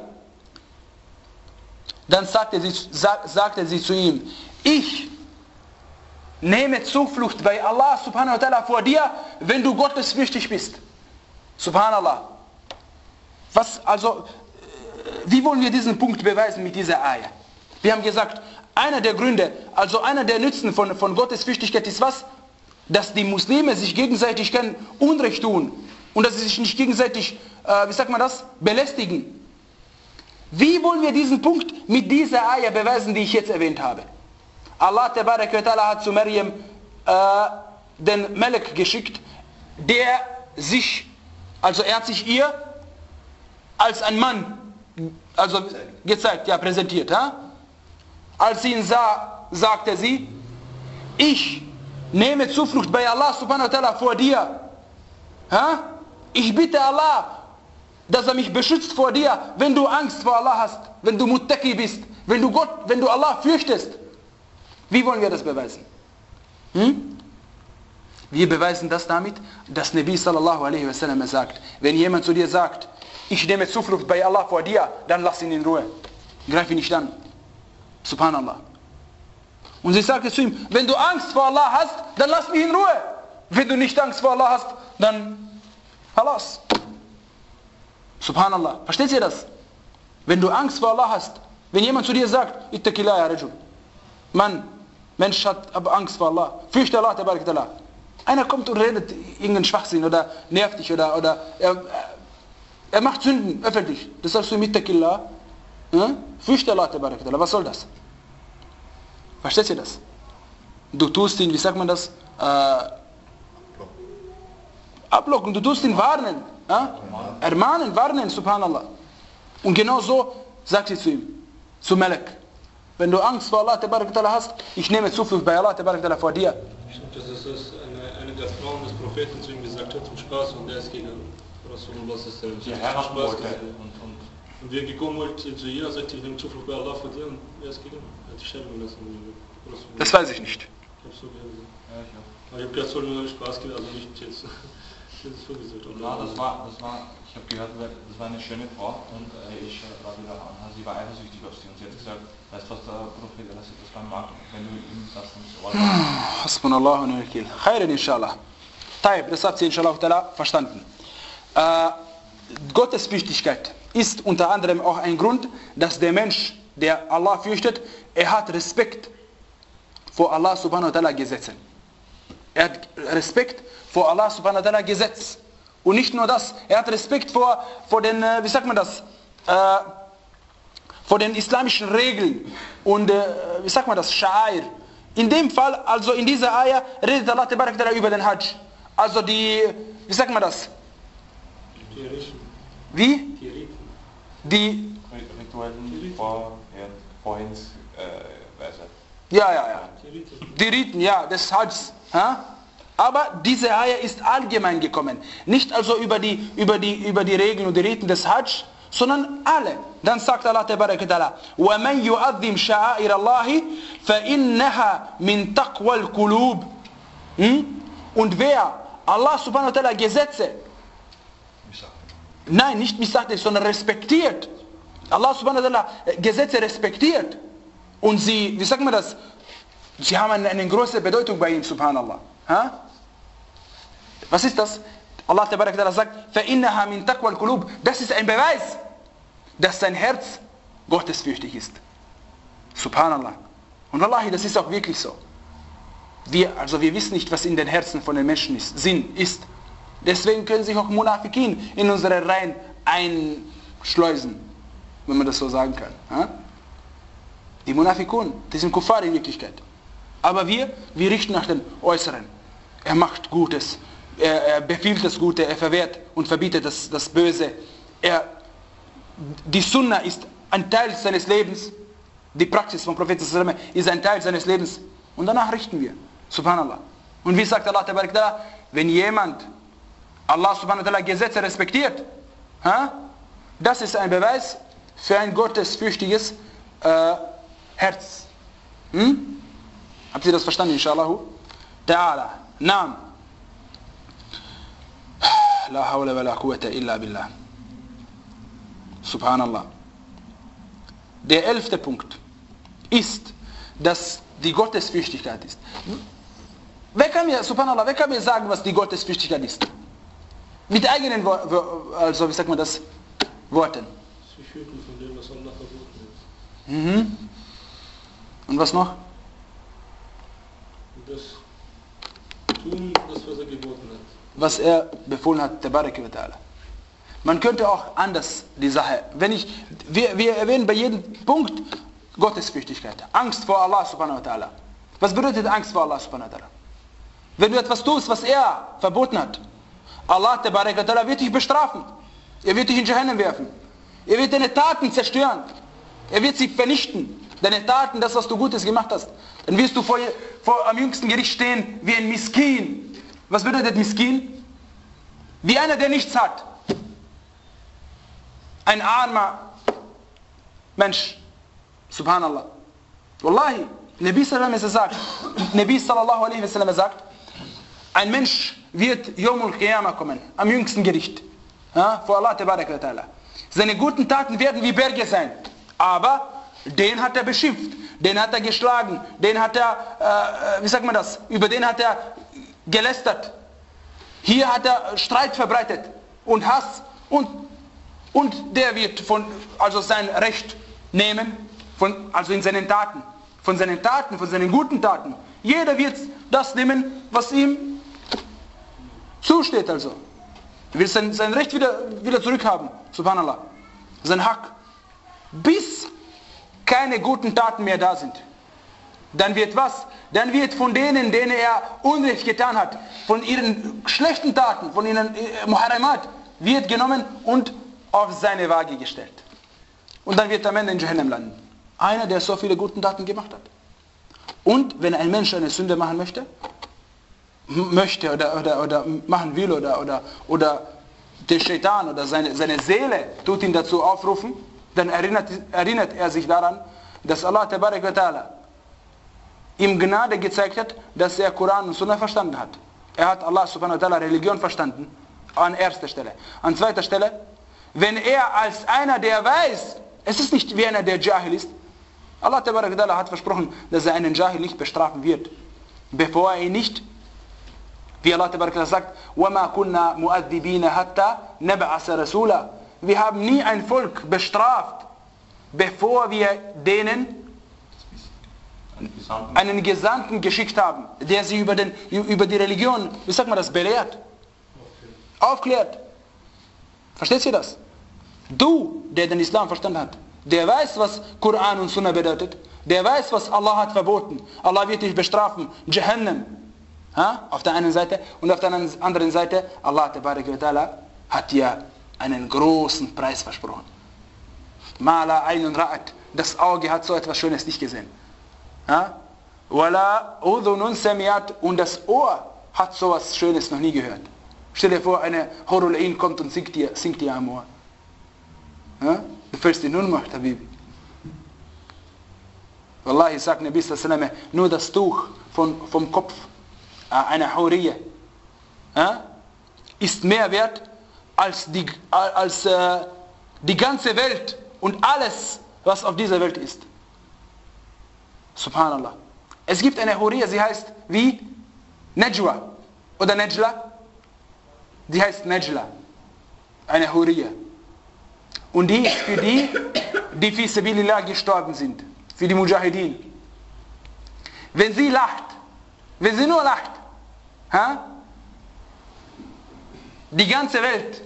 Dann sagte sie, sag, sagte sie zu ihm, ich nehme Zuflucht bei Allah subhanahu wa ta'ala vor dir, wenn du gottesfürchtig bist. Subhanallah. Was, also, wie wollen wir diesen Punkt beweisen mit dieser Ayah? Wir haben gesagt, einer der Gründe, also einer der Nützen von, von Gottesfürchtigkeit ist was? Dass die Muslime sich gegenseitig kein Unrecht tun und dass sie sich nicht gegenseitig, äh, wie sagt man das, belästigen. Wie wollen wir diesen Punkt mit dieser Ayah beweisen, die ich jetzt erwähnt habe? Allah Tabarak wa Ta'ala hat zu Maryam äh, den Melek geschickt, der sich, also er hat sich ihr als ein Mann also gezeigt, ja, präsentiert. Ha? Als sie ihn sah, sagte sie, ich nehme Zuflucht bei Allah subhanahu wa ta'ala vor dir. Ha? Ich bitte Allah, dass er mich beschützt vor dir, wenn du Angst vor Allah hast, wenn du Muttaqi bist, wenn du Gott, wenn du Allah fürchtest. Wie wollen wir das beweisen? Hm? Wir beweisen das damit, dass Nabi sallallahu alaihi wasallam sagt, wenn jemand zu dir sagt, ich nehme Zuflucht bei Allah vor dir, dann lass ihn in Ruhe. Greif ihn nicht an. Subhanallah. Und sie sagte zu ihm, wenn du Angst vor Allah hast, dann lass mich in Ruhe. Wenn du nicht Angst vor Allah hast, dann halas. Subhanallah. Versteht ihr das? Wenn du Angst vor Allah hast, wenn jemand zu dir sagt, ittaqillah ya rajul. Mann, Mensch hat aber Angst vor Allah. Fürchte Allah, tabarak ta'ala. Einer kommt und redet irgendeinen Schwachsinn oder nervt dich oder, oder er, er macht Sünden öffentlich. Das sagst du mit ittaqillah. Hm? Fürchte Allah, tabarak ta'ala. Was soll das? Versteht ihr das? Du tust ihn, wie sagt man das? Äh, ablocken, du tust ihn warnen. Ja? Ermahnen, warnen, subhanallah. Und genau so sagt sie zu ihm, zu Melek. Wenn du Angst vor Allah tabarak ta'ala hast, ich nehme Zuflucht bei Allah tabarak ta'ala vor dir. Das ist eine, eine der Frauen des Propheten zu ihm gesagt hat, zum Spaß, und er ist gegen Rasulullah Spaß gesagt. Und wir gekommen wollt zu ihr, sagt, ich nehme Zuflucht bei Allah vor dir, und er ist gegen, er hat die Scheidung gelassen. Das weiß ich nicht. Ich habe so gehört. Ja, ich auch. Aber ich habe gehört, es soll nur Spaß gehen, also nicht jetzt. Das ist vorgesagt. Ja, das war, das war, ich habe gehört, das war eine schöne Frau und äh, ich war wieder an, sie war eifersüchtig auf sie und sie hat gesagt, weißt du was der Prophet, das das beim Markt, wenn du ihm das nicht so Hasbunallah wa ni'mal wakeel. Khairan inshallah. Taib, das hat sie inshallah verstanden. Äh, Gottesfürchtigkeit ist unter anderem auch ein Grund, dass der Mensch, der Allah fürchtet, er hat Respekt vor Allah subhanahu wa ta'ala Gesetzen. Er hat Respekt vor Allah subhanahu wa ta'ala Gesetz. Und nicht nur das, er hat Respekt vor, vor den, wie sagt man das, äh, vor den islamischen Regeln und, äh, wie sagt man das, Sha'air. In dem Fall, also in dieser Ayah, redet Allah tabarak ta'ala über den Hajj. Also die, wie sagt man das? Die Riten. Wie? Die Riten. Die Rituellen vor, ja, vorhin, äh, weiß ich. Ja, ja, ja. Die Riten, ja, des Hajjs. Ha? Aber diese Ayah ist allgemein gekommen. Nicht also über die, über die, über die Regeln und die Riten des Hajj, sondern alle. Dann sagt Allah tabarak ta'ala, وَمَنْ يُعَظِّمْ شَعَائِرَ اللَّهِ فَإِنَّهَا مِنْ تَقْوَى الْقُلُوبِ. Und wer Allah subhanahu wa ta'ala Gesetze, nein, nicht missachtet, sondern respektiert, Allah subhanahu wa ta'ala Gesetze respektiert und sie, wie sagt man das, sie haben eine, eine große Bedeutung bei ihm, subhanallah. Ha? Was ist das? Allah ta'ala sagt, فَإِنَّهَا مِن تَقْوَى الْقُلُوبِ. Das ist ein Beweis, dass sein Herz gottesfürchtig ist. Subhanallah. Und Wallahi, das ist auch wirklich so. Wir, also wir wissen nicht, was in den Herzen von den Menschen ist, Sinn ist. Deswegen können sich auch Munafikin in unsere Reihen einschleusen, wenn man das so sagen kann. Ha? Die Munafikun, die sind Kuffar in Wirklichkeit. Aber wir, wir richten nach dem Äußeren. Er macht Gutes, er, er befiehlt das Gute, er verwehrt und verbietet das, das Böse. Er, die Sunna ist ein Teil seines Lebens, die Praxis vom Propheten ist ein Teil seines Lebens. Und danach richten wir. Subhanallah. Und wie sagt Allah, wenn jemand Allah subhanahu wa ta'ala Gesetze respektiert, ha, das ist ein Beweis für ein gottesfürchtiges äh, Herz. Hm? Habt ihr das verstanden, inshallah? Ta'ala. Naam. La hawla wa la quwwata illa billah. Subhanallah. Der elfte Punkt ist, dass die Gottesfürchtigkeit ist. Wer kann mir, subhanallah, wer kann mir sagen, was die Gottesfürchtigkeit ist? Mit eigenen, also wie sagt man das, Worten. Sie hüten von dem, was Allah verboten hat. Mhm. Und was noch? Das tun, das was er geboten hat. Was er befohlen hat, Tabaraka wa ta'ala. Man könnte auch anders die Sache, wenn ich, wir, wir erwähnen bei jedem Punkt Gottesfürchtigkeit, Angst vor Allah subhanahu wa ta'ala. Was bedeutet Angst vor Allah subhanahu wa ta'ala? Wenn du etwas tust, was er verboten hat, Allah Tabaraka wa ta'ala wird dich bestrafen. Er wird dich in Jahannam werfen. Er wird deine Taten zerstören. Er wird sie vernichten. Deine Taten, das, was du Gutes gemacht hast. Dann wirst du vor, vor am jüngsten Gericht stehen wie ein Miskin. Was bedeutet Miskin? Wie einer, der nichts hat. Ein armer Mensch. Subhanallah. Wallahi, Nabi sallallahu alaihi wasallam sagt, Nabi sallallahu alaihi wasallam sagt, ein Mensch wird Yawmul Qiyamah kommen, am jüngsten Gericht. Ja, vor Allah Tabaraka wa ta'ala. Seine guten Taten werden wie Berge sein. Aber den hat er beschimpft, den hat er geschlagen, den hat er, äh, wie sagt man das, über den hat er gelästert. Hier hat er Streit verbreitet und Hass und, und der wird von, also sein Recht nehmen, von, also in seinen Taten, von seinen Taten, von seinen guten Taten. Jeder wird das nehmen, was ihm zusteht also. Er will sein, sein Recht wieder, wieder zurückhaben, subhanallah. Sein Haq. Bis keine guten Taten mehr da sind. Dann wird was? Dann wird von denen, denen er Unrecht getan hat, von ihren schlechten Taten, von ihren äh, Muharramat, wird genommen und auf seine Waage gestellt. Und dann wird er am Ende in Jahannam landen. Einer, der so viele gute Taten gemacht hat. Und wenn ein Mensch eine Sünde machen möchte, möchte oder, oder, oder machen will oder, oder, oder der Shaitan oder seine, seine Seele tut ihn dazu aufrufen, dann erinnert, erinnert er sich daran, dass Allah Tabarak wa Ta'ala ihm Gnade gezeigt hat, dass er Koran und Sunnah verstanden hat. Er hat Allah subhanahu wa ta'ala Religion verstanden, an erster Stelle. An zweiter Stelle, wenn er als einer, der weiß, es ist nicht wie einer, der Jahil ist, Allah Tabarak wa Ta'ala hat versprochen, dass er einen Jahil nicht bestrafen wird, bevor er ihn nicht, wie Allah Tabarak wa Ta'ala sagt, وَمَا كُنَّا مُؤَذِّبِينَ حَتَّى نَبْعَثَ رَسُولًا. Wir haben nie ein Volk bestraft, bevor wir denen einen Gesandten geschickt haben, der sie über, den, über die Religion, wie sagt man das, belehrt, aufklärt. Versteht ihr das? Du, der den Islam verstanden hat, der weiß, was Koran und Sunnah bedeutet, der weiß, was Allah hat verboten. Allah wird dich bestrafen, Jahannam. Ha? Auf der einen Seite und auf der anderen Seite, Allah Tabarak wa Ta'ala hat dir einen großen Preis versprochen. Mala aynun ra'at. Das Auge hat so etwas Schönes nicht gesehen. Ha? Wala udhunun sami'at. Und das Ohr hat so etwas Schönes noch nie gehört. Stell dir vor, eine Hurul Ain kommt und singt dir, singt dir am Ohr. Ha? Du fällst in Unmacht, Habibi. Wallahi, sagt Nabi sallallahu alaihi wasallam, nur das Tuch von, vom Kopf einer Hurriya ist mehr wert als die, als, äh, die ganze Welt und alles, was auf dieser Welt ist. Subhanallah. Es gibt eine Huriya, sie heißt wie Najwa oder Najla. Die heißt Najla. Eine Huriya. Und die ist für die, die fi sabilillah gestorben sind. Für die Mujahideen. Wenn sie lacht, wenn sie nur lacht, ha? Die ganze Welt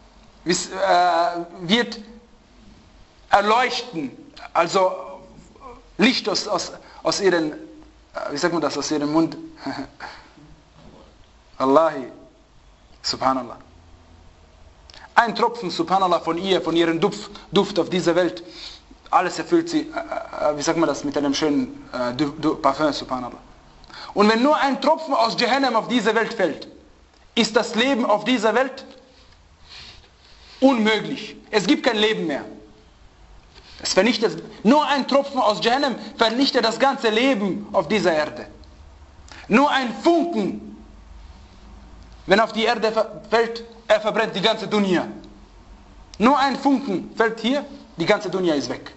wird erleuchten, also Licht aus, aus, aus ihren, wie sagt man das, aus ihrem Mund. Allahi, subhanallah. Ein Tropfen, subhanallah, von ihr, von ihrem Duft, Duft auf dieser Welt, alles erfüllt sie, wie sagt man das, mit einem schönen Parfum, subhanallah. Und wenn nur ein Tropfen aus Jahannam auf diese Welt fällt, ist das Leben auf dieser Welt unmöglich. Es gibt kein Leben mehr. Es vernichtet, nur ein Tropfen aus Jahannam vernichtet das ganze Leben auf dieser Erde. Nur ein Funken, wenn auf die Erde fällt, er verbrennt die ganze Dunya. Nur ein Funken fällt hier, die ganze Dunya ist weg.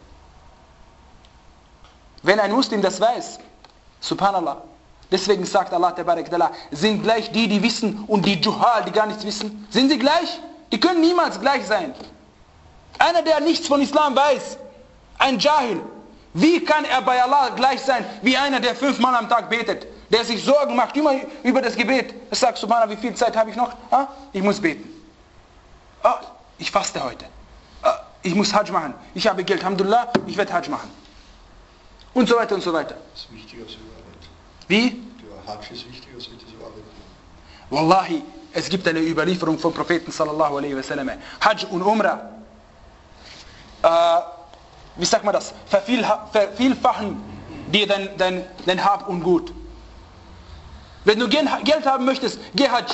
Wenn ein Muslim das weiß, subhanallah, deswegen sagt Allah, sind gleich die, die wissen und die Juhal, die gar nichts wissen? Sind sie gleich? Die können niemals gleich sein. Einer, der nichts von Islam weiß, ein Jahil, wie kann er bei Allah gleich sein, wie einer, der fünfmal am Tag betet, der sich Sorgen macht immer über das Gebet. Er sagt, subhanallah, wie viel Zeit habe ich noch? Ah, ich muss beten. Ah, ich faste heute. Ah, ich muss Hajj machen. Ich habe Geld, alhamdulillah, ich werde Hajj machen. Und so weiter und so weiter. Das ist wichtiger als Überarbeit. Wie? Der Hajj ist wichtiger als das Überarbeit. Wallahi, es gibt eine Überlieferung vom Propheten sallallahu alaihi wasallam. Hajj und Umrah, äh, wie sagt man das? Vervielfachen dir dein, dein, dein Hab und Gut. Wenn du Geld haben möchtest, geh Hajj.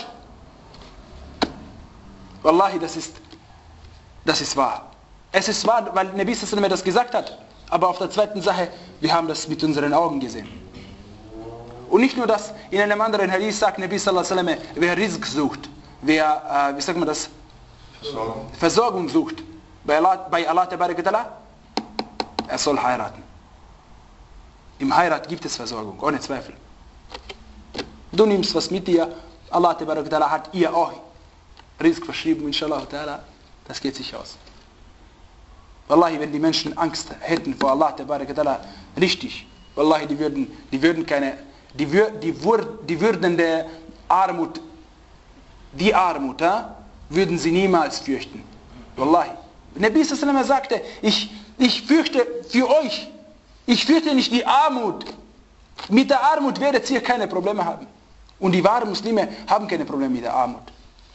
Wallahi, das ist, das ist wahr. Es ist wahr, weil Nabi sallallahu alaihi wasallam das gesagt hat. Aber auf der zweiten Sache, wir haben das mit unseren Augen gesehen. Und nicht nur das, in einem anderen Hadith sagt Nabi sallallahu alaihi wasallam, wer Rizq sucht, wer, äh, wie sagt man das? Versorgung, Versorgung sucht, bei Allah, bei Allah ta'ala, er soll heiraten. Im Heirat gibt es Versorgung, ohne Zweifel. Du nimmst was mit dir, Allah ta'ala hat ihr auch Rizq verschrieben, inshallah ta'ala, das geht sich aus. Wallahi, wenn die Menschen Angst hätten vor Allah ta'ala, richtig, wallahi, die würden, die würden keine, die, wür, die, wür, die würden der Armut, die Armut, ja, würden sie niemals fürchten. Wallahi. Nabi sallallahu alaihi wasallam sagte, ich, ich fürchte für euch, ich fürchte nicht die Armut. Mit der Armut werdet ihr keine Probleme haben. Und die wahren Muslime haben keine Probleme mit der Armut.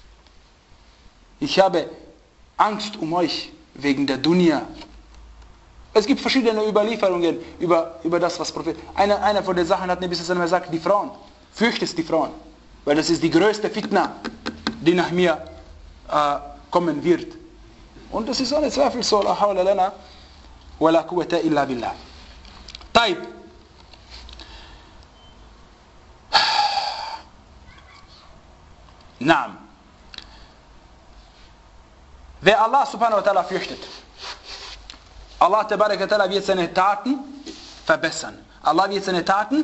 Ich habe Angst um euch wegen der Dunya. Es gibt verschiedene Überlieferungen über, über das, was Prophet... Eine, eine von den Sachen hat Nabi sallallahu alaihi wasallam gesagt, die Frauen. Fürchtest die Frauen. Weil das ist die größte Fitna, die nach mir äh, kommen wird. Und das ist ohne Zweifel so. La hawla lana wa la quwwata illa billah. Taib. Naam. Wer Allah subhanahu wa ta'ala fürchtet, Allah tabarak wa ta'ala wird seine Taten verbessern. Allah wird seine Taten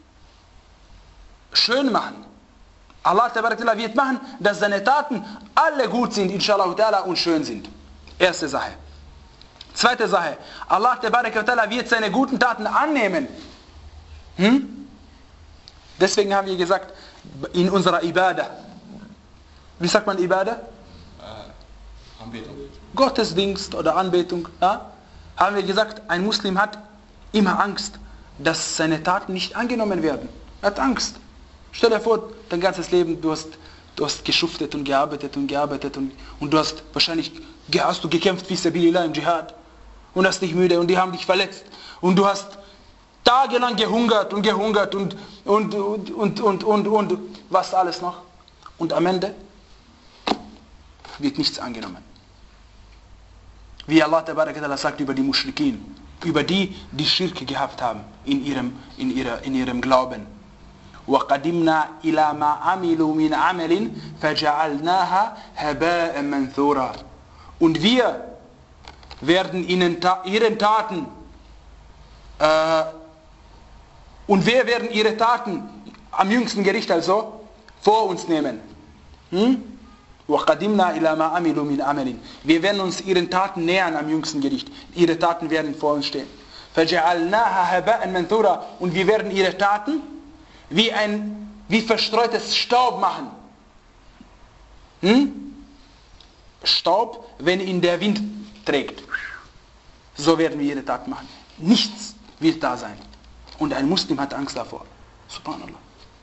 schön machen. Allah tabarak wa ta'ala wird machen, dass seine Taten alle gut sind, inshallah ta'ala, und schön sind. Erste Sache. Zweite Sache. Allah tabarak wa ta'ala wird seine guten Taten annehmen. Hm? Deswegen haben wir gesagt, in unserer Ibadah, wie sagt man Ibadah? Äh, Anbetung. Gottesdienst oder Anbetung, ja? Haben wir gesagt, ein Muslim hat immer Angst, dass seine Taten nicht angenommen werden. Er hat Angst. Stell dir vor, dein ganzes Leben, du hast, du hast geschuftet und gearbeitet und gearbeitet und, und du hast wahrscheinlich hast du gekämpft wie Sabilillah im Dschihad und hast dich müde und die haben dich verletzt und du hast tagelang gehungert und gehungert und und und und und und, und, und was alles noch. Und am Ende wird nichts angenommen. Wie Allah ta'ala sagt über die Muschrikin, über die, die Schirk gehabt haben in ihrem, in ihrer, in ihrem Glauben. وَقَدِمْنَا إِلَى مَا عَمِلُوا مِنْ عَمَلٍ فَجَعَلْنَاهَا هَبَاءً مَنْثُورًا. Und wir werden ihnen ta ihren Taten äh, und wir werden ihre Taten am jüngsten Gericht also vor uns nehmen. Hm? وَقَدِمْنَا إِلَى مَا عَمِلُوا مِنْ عَمَلٍ. Wir werden uns ihren Taten nähern am jüngsten Gericht. Ihre Taten werden vor uns stehen. فَجَعَلْنَاهَا هَبَاءً مَنْثُورًا. Und wir werden ihre Taten wie ein wie verstreutes Staub machen. Hm? Staub, wenn ihn der Wind trägt. So werden wir ihre Taten machen. Nichts wird da sein. Und ein Muslim hat Angst davor. Subhanallah.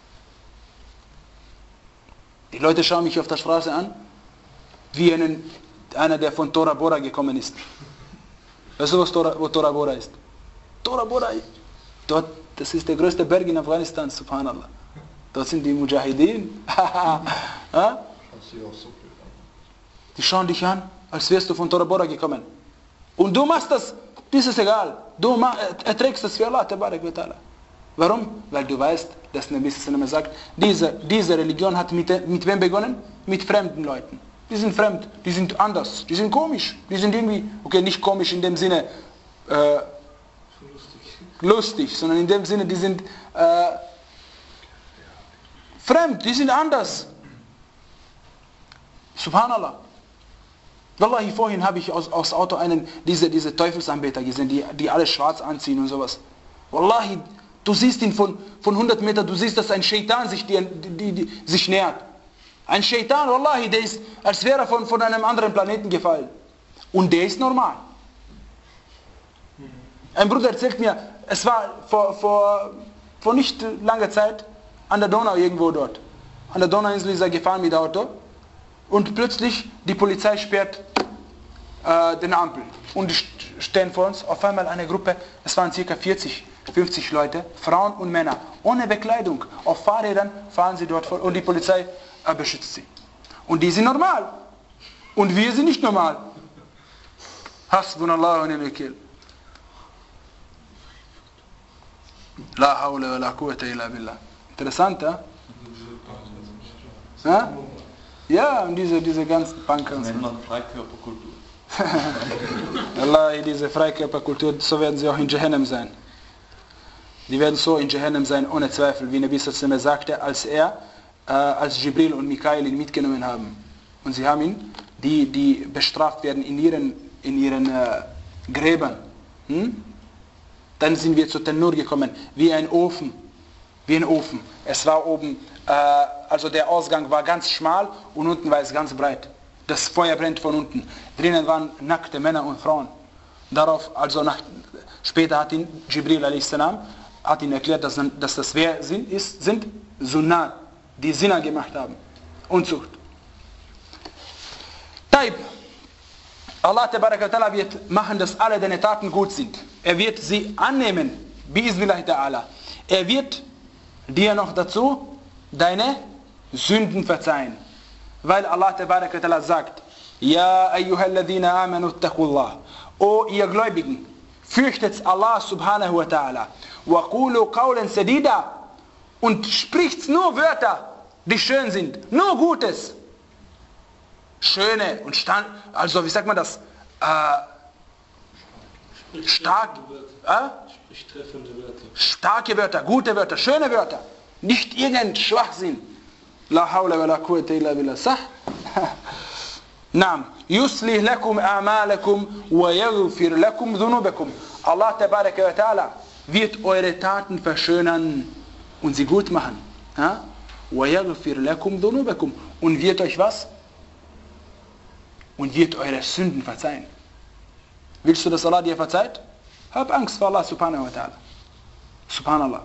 Die Leute schauen mich auf der Straße an, wie einen, einer, der von Tora Bora gekommen ist. Weißt du, was Tora, wo Tora Bora ist? Tora Bora, dort, das ist der größte Berg in Afghanistan, subhanallah. Dort sind die Mujahideen. Die schauen dich an, als wärst du von Tora Bora gekommen. Und du machst das, das ist egal. Du erträgst das für Allah, tabarak wa ta'ala. Warum? Weil du weißt, dass Nabi sallallahu sagt, diese, diese Religion hat mit, mit wem begonnen? Mit fremden Leuten. Die sind fremd, die sind anders, die sind komisch, die sind irgendwie, okay, nicht komisch in dem Sinne äh, lustig. lustig, sondern in dem Sinne, die sind äh, fremd, die sind anders. Subhanallah. Wallahi, vorhin habe ich aus, aus Auto einen, diese, diese Teufelsanbeter gesehen, die, die alle schwarz anziehen und sowas. Wallahi, du siehst ihn von, von hundert Metern, du siehst, dass ein Shaitan sich, die, die, die, sich nähert. Ein Shaitan, Wallahi, der ist, als wäre er von, von einem anderen Planeten gefallen. Und der ist normal. Ein Bruder erzählt mir, es war vor, vor, vor nicht langer Zeit an der Donau irgendwo dort. An der Donauinsel ist er gefahren mit Auto. Und plötzlich die Polizei sperrt äh, den Ampel. Und die stehen vor uns auf einmal eine Gruppe, es waren ca. vierzig, fünfzig Leute, Frauen und Männer, ohne Bekleidung. Auf Fahrrädern fahren sie dort vor und die Polizei äh, beschützt sie. Und die sind normal. Und wir sind nicht normal. Hasbunallahu wa ni'mal wakeel. La hawla wa la quwwata illa billah. Interessant, ja? Ja? Ja, und diese, diese ganzen Banken. Das nennt man Freikörperkultur. Allah, diese Freikörperkultur, so werden sie auch in Jahannam sein. Die werden so in Jahannam sein, ohne Zweifel, wie Nabi sallallahu alaihi wasallam sagte, als er, äh, als Jibril und Mikael ihn mitgenommen haben. Und sie haben ihn, die, die bestraft werden in ihren, in ihren äh, Gräbern. Hm? Dann sind wir zu Tanur gekommen, wie ein Ofen. Wie ein Ofen. Es war oben, äh, also der Ausgang war ganz schmal und unten war es ganz breit. Das Feuer brennt von unten. Drinnen waren nackte Männer und Frauen. Darauf, also nach, später hat ihn Jibril a s. hat ihn erklärt, dass, dass das wer sind, ist, sind Sunnah, die Sinner gemacht haben. Unzucht. Taib. Allah ta'ala wird machen, dass alle deine Taten gut sind. Er wird sie annehmen. Bi'iznillahi ta'ala. Er wird dir noch dazu deine Sünden verzeihen. Weil Allah ta'ala sagt, Ja ayyuhalladhina amanu attaqullah. O ihr Gläubigen, fürchtet Allah subhanahu wa ta'ala. Wa qulu qawlan sadida. Und spricht nur Wörter, die schön sind. Nur Gutes. Schöne und stand, also wie sagt man das? Äh, stark. Äh? Sprich treffende Wörter. Starke Wörter, gute Wörter, schöne Wörter. Nicht irgendein Schwachsinn. La hawla wa la quwwata illa billah. Sah? Naam. Yuslih lakum a'malakum wa yaghfir lakum dhunubakum. Allah tabaraka wa ta'ala wird eure Taten verschönern und sie gut machen. Ha? Wa yaghfir lakum dhunubakum. Und wird euch was? Und wird eure Sünden verzeihen. Willst du, dass Allah dir verzeiht? Hab Angst vor Allah subhanahu wa ta'ala. Subhanallah.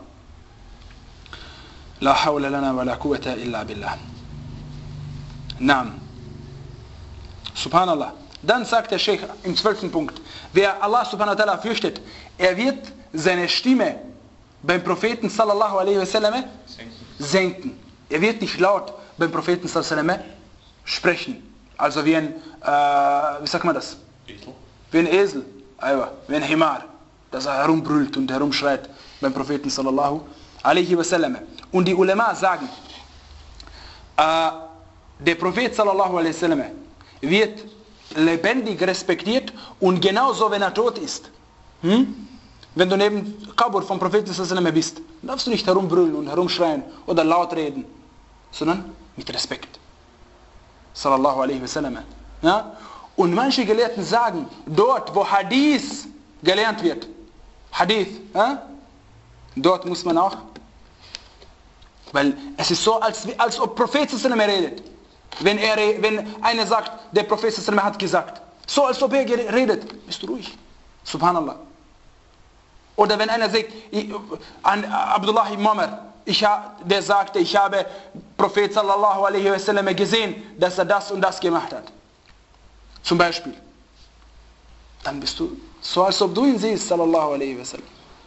La hawla lana wa la quwwata illa billah. Naam. Subhanallah. Dann sagt der Sheikh im zwölften Punkt, wer Allah subhanahu wa ta'ala fürchtet, er wird seine Stimme beim Propheten sallallahu alaihi wasallam senken. Er wird nicht laut beim Propheten sallallahu alaihi wasallam sprechen. Also wie ein, äh, wie sagt man das? Esel. Wie ein Esel, wie ein Himar, dass er herumbrüllt und herumschreit beim Propheten sallallahu alaihi wasallam. Und die Ulema sagen, äh, der Prophet sallallahu alaihi wasallam wird lebendig respektiert und genauso, wenn er tot ist. Hm? Wenn du neben Kabur vom Propheten bist, darfst du nicht herumbrüllen und herumschreien oder laut reden, sondern mit Respekt. Sallallahu alaihi wasallam. Ja? Und manche Gelehrten sagen, dort wo Hadith gelernt wird, Hadith, ja? Dort muss man auch, weil es ist so, als, als ob Prophet redet. Wenn, er, wenn einer sagt, der Prophet hat gesagt, so als ob er redet, bist du ruhig. Subhanallah. Oder wenn einer sagt, an Abdullah ibn Umar, ich, der sagte, ich habe Prophet sallallahu alaihi wasallam gesehen, dass er das und das gemacht hat. Zum Beispiel. Dann bist du so, als ob du ihn siehst, sallallahu alaihi wasallam.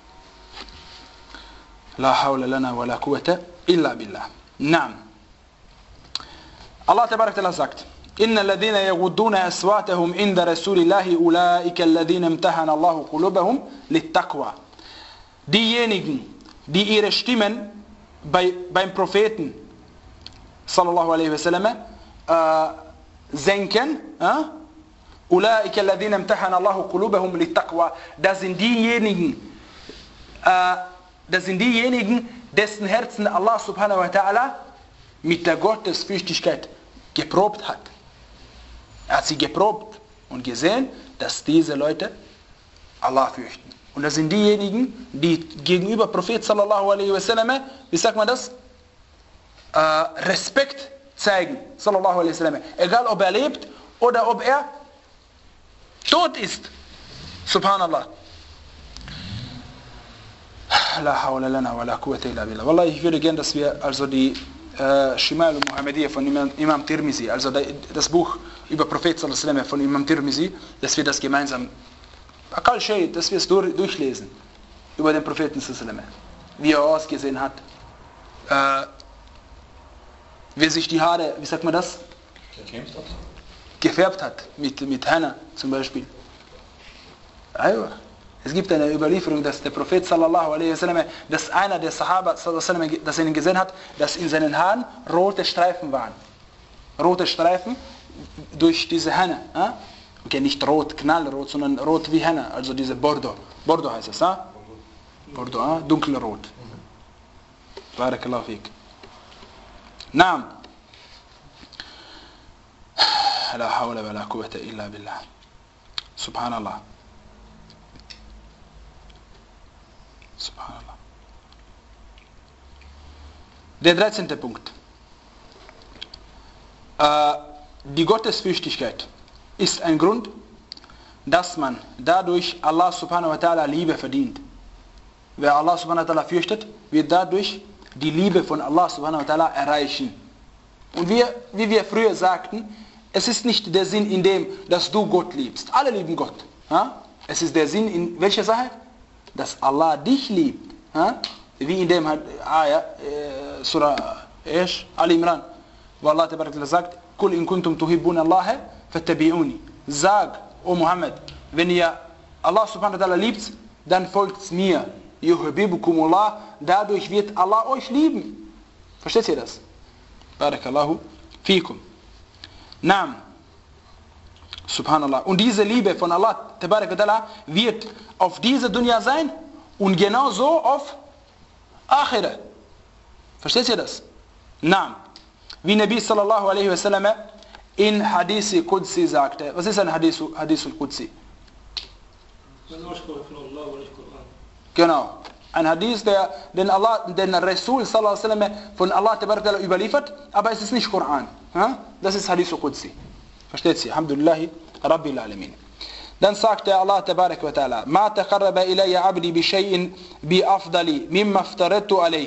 La hawla lana wa la quwwata illa billah. Naam. Allah tabarak ta'ala sagt, إن الذين يغضون أصواتهم عند رسول الله أولئك الذين امتحن الله قلوبهم للتقوى. Diejenigen, die ihre Stimmen bei, beim Propheten sallallahu alaihi wasallam äh, senken, äh? أولئك الذين امتحن الله قلوبهم للتقوى. Das sind diejenigen, äh, das sind diejenigen, dessen Herzen Allah subhanahu wa ta'ala mit der Gottesfürchtigkeit geprobt hat. Er hat sie geprobt und gesehen, dass diese Leute Allah fürchten. Und das sind diejenigen, die gegenüber Prophet sallallahu alaihi wasallam, wie sagt man das? Äh, Respekt zeigen, sallallahu alaihi wasallam. Egal ob er lebt oder ob er tot ist. Subhanallah. La hawla lana wa la quwwata illa billah. Wallah, ich würde gern, dass wir also die äh, Shimal al-Muhammadiyya von Imam, Imam Tirmizi, also das Buch über Prophet sallallahu alaihi wasallam von Imam Tirmizi, dass wir das gemeinsam, akal shay, dass wir es durchlesen über den Propheten sallallahu alaihi wasallam, wie er ausgesehen hat, äh, wie sich die Haare, wie sagt man das? Gekämmt hat. Gefärbt hat, mit, mit Henna zum Beispiel. Aywa. Es gibt eine Überlieferung, dass der Prophet sallallahu alaihi wasallam, dass einer der Sahaba sallallahu alaihi wasallam, dass er ihn gesehen hat, dass in seinen Haaren rote Streifen waren. Rote Streifen durch diese Henna. Äh? Okay, nicht rot, knallrot, sondern rot wie Henna, also diese Bordeaux. Bordeaux heißt es, äh? Bordeaux, äh? Dunkelrot. Barakallahu fik. Naam. La hawla wa la quwwata illa billah. Subhanallah. Subhanallah. Der dreizehnte Punkt. Äh, die Gottesfürchtigkeit ist ein Grund, dass man dadurch Allah subhanahu wa ta'ala Liebe verdient. Wer Allah subhanahu wa ta'ala fürchtet, wird dadurch die Liebe von Allah subhanahu wa ta'ala erreichen. Und wir, wie wir früher sagten, es ist nicht der Sinn in dem, dass du Gott liebst. Alle lieben Gott. Ja? Es ist der Sinn in welcher Sache? Dass Allah dich liebt. Ja? Wie in dem Ayah, äh, Surah Esh, Al-Imran, wo Allah sagt, Kul in kuntum tuhibbuna Allah, fattabi'uni. Sag, O Muhammad, wenn ihr Allah subhanahu wa ta'ala liebt, dann folgt mir. Yuhibbukumullah, dadurch wird Allah euch lieben. Versteht ihr das? Barakallahu fikum. Naam. Subhanallah. Und diese Liebe von Allah tabarak wa ta'ala wird auf dieser Dunya sein und genauso auf Akhirah. Versteht ihr das? Naam. Wie Nabi sallallahu alaihi wasallam in Hadith Qudsi sagte. Was ist ein Hadith, Hadith Qudsi? Genau. Ein Hadith, der den, Allah, den Rasul sallallahu alaihi wasallam von Allah tabarak wa ta'ala überliefert, aber es ist nicht Koran. Das ist Hadith Qudsi. Versteht ihr? Alhamdulillah Rabbil Alamin. Dann sagt der Allah tabarak wa ta'ala, Ma taqarraba ilayya abdi bi shay'in bi afdali mimma aftaratu alayh.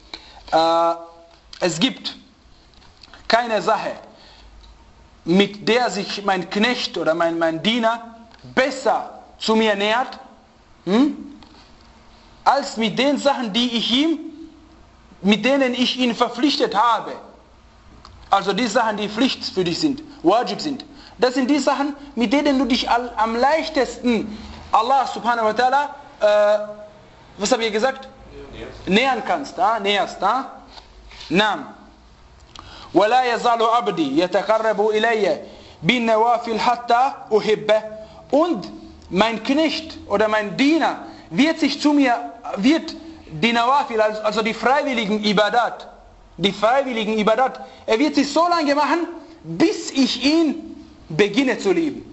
Es gibt keine Sache, mit der sich mein Knecht oder mein, mein Diener besser zu mir nähert, hm, als mit den Sachen, die ich ihm, mit denen ich ihn verpflichtet habe. Also die Sachen, die Pflicht für dich sind, Wajib sind. Das sind die Sachen, mit denen du dich am leichtesten Allah subhanahu wa ta'ala, äh, was habe ich gesagt? Näherst. Nähern kannst, ah? Näherst. Ah? Naam. وَلَا يَزَالُ عَبْدِي يَتَقَرَّبُ إِلَيَّ bin nawafil hatta uhibba. Und mein Knecht oder mein Diener wird sich zu mir, wird die Nawafil, also die freiwilligen Ibadat, die freiwilligen Ibadat, er wird sich so lange machen, bis ich ihn beginne zu lieben.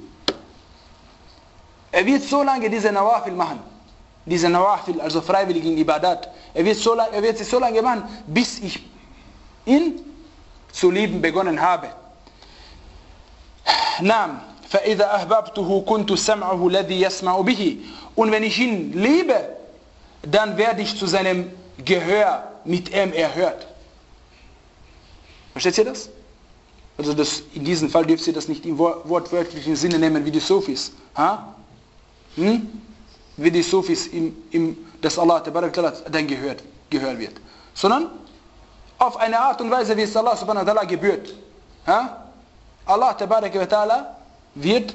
Er wird so lange diese Nawafil machen, diese Nawafil, also freiwilligen Ibadat, er wird, so, er wird sich so lange machen, bis ich ihn zu lieben begonnen habe. Naam, فَإِذَا أَحْبَبْتُهُ كُنْتُ سَمْعَهُ الَّذِي يَسْمَعُ بِهِ. Und wenn ich ihn liebe, dann werde ich zu seinem Gehör, mit ihm er hört. Versteht ihr das? Also das, in diesem Fall dürft ihr das nicht im wortwörtlichen Sinne nehmen wie die Sufis. Ha? Hm? Wie die Sufis, im, im, dass Allah dann gehört, gehört wird. Sondern auf eine Art und Weise, wie es Allah subhanahu wa ta'ala gebührt. Ha? Allah tabarak wa ta'ala wird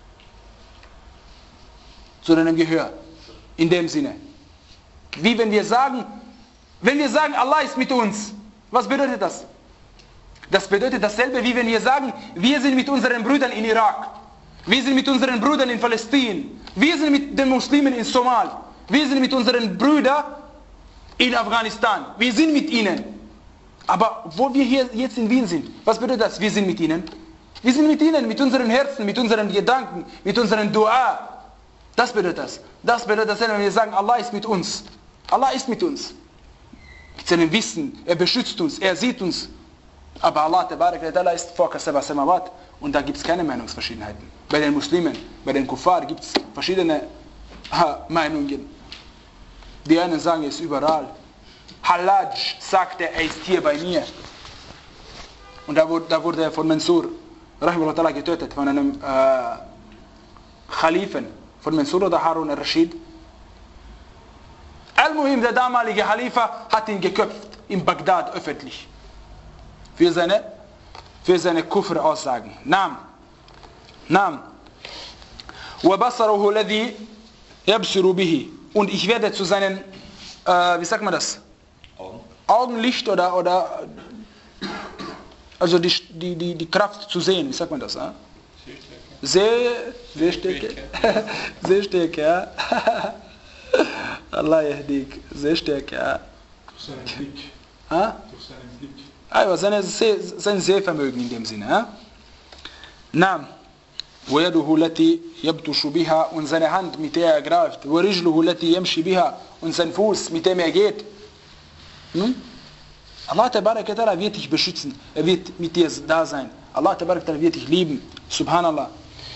zu deinem Gehör. In dem Sinne. Wie wenn wir sagen, wenn wir sagen, Allah ist mit uns. Was bedeutet das? Das bedeutet dasselbe, wie wenn wir sagen, wir sind mit unseren Brüdern in Irak. Wir sind mit unseren Brüdern in Palästin. Wir sind mit den Muslimen in Somal. Wir sind mit unseren Brüdern in Afghanistan. Wir sind mit ihnen. Aber wo wir hier jetzt in Wien sind, was bedeutet das? Wir sind mit ihnen. Wir sind mit ihnen, mit unseren Herzen, mit unseren Gedanken, mit unseren Dua. Das bedeutet das. Das bedeutet das, wenn wir sagen, Allah ist mit uns. Allah ist mit uns. Mit seinem Wissen, er beschützt uns, er sieht uns. Aber Allah tabarak wa ta'ala ist fawqa sab'a samawat. Und da gibt es keine Meinungsverschiedenheiten. Bei den Muslimen, bei den Kuffar gibt es verschiedene ha, Meinungen. Die einen sagen, er ist überall. Hallaj sagte, er ist hier bei mir. Und da wurde, da wurde er von Mansur rahimahullah getötet, von einem äh, Khalifen, von Mansur oder Harun al-Rashid. Al-Muhim, der damalige Khalifa, hat ihn geköpft in Bagdad öffentlich. Für seine, für seine Kufr-Aussagen. Naam. Naam. وَبَصَرُهُ الَّذِي يَبْصِرُ بِهِ. Und ich werde zu seinen, äh, wie sagt man das? Augen. Augenlicht oder, oder also die, die, die, die Kraft zu sehen, wie sagt man das? Äh? Seh, Sehstärke. Sehstärke, ja. Allah yahdik. Sehstärke, ja. Durch seinen Blick. Ha? Durch seinen Blick. Also seine Seh, sein Sehvermögen in dem Sinne. Ja? Naam. وَيَدُهُ الَّتِي يَبْتُشُ بِهَا. Und seine Hand, mit der er greift. وَرِجْلُهُ الَّتِي يَمْشِ بِهَا. Und sein Fuß, mit dem er geht. Hm? Allah tabarak wa ta'ala wird dich beschützen. Er wird mit dir da sein. Allah tabarak wa ta'ala wird dich lieben. Subhanallah.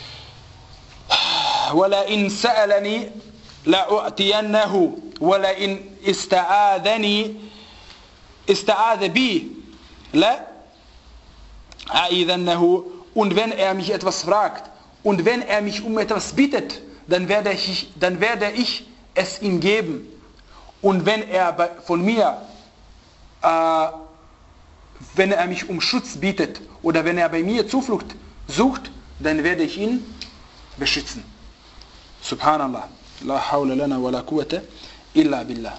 وَلَئِنْ سَأَلَنِي لَأُعْتِيَنَّهُ وَلَئِنْ إِسْتَعَاذَنِي إِسْتَعَاذَ بِي لَأَعِذَنَّهُ. Und wenn er mich etwas fragt und wenn er mich um etwas bittet, dann werde ich, dann werde ich es ihm geben. Und wenn er bei, von mir äh, wenn er mich um Schutz bietet oder wenn er bei mir Zuflucht sucht, dann werde ich ihn beschützen. Subhanallah. La hawla lana wa la quwwata illa billah.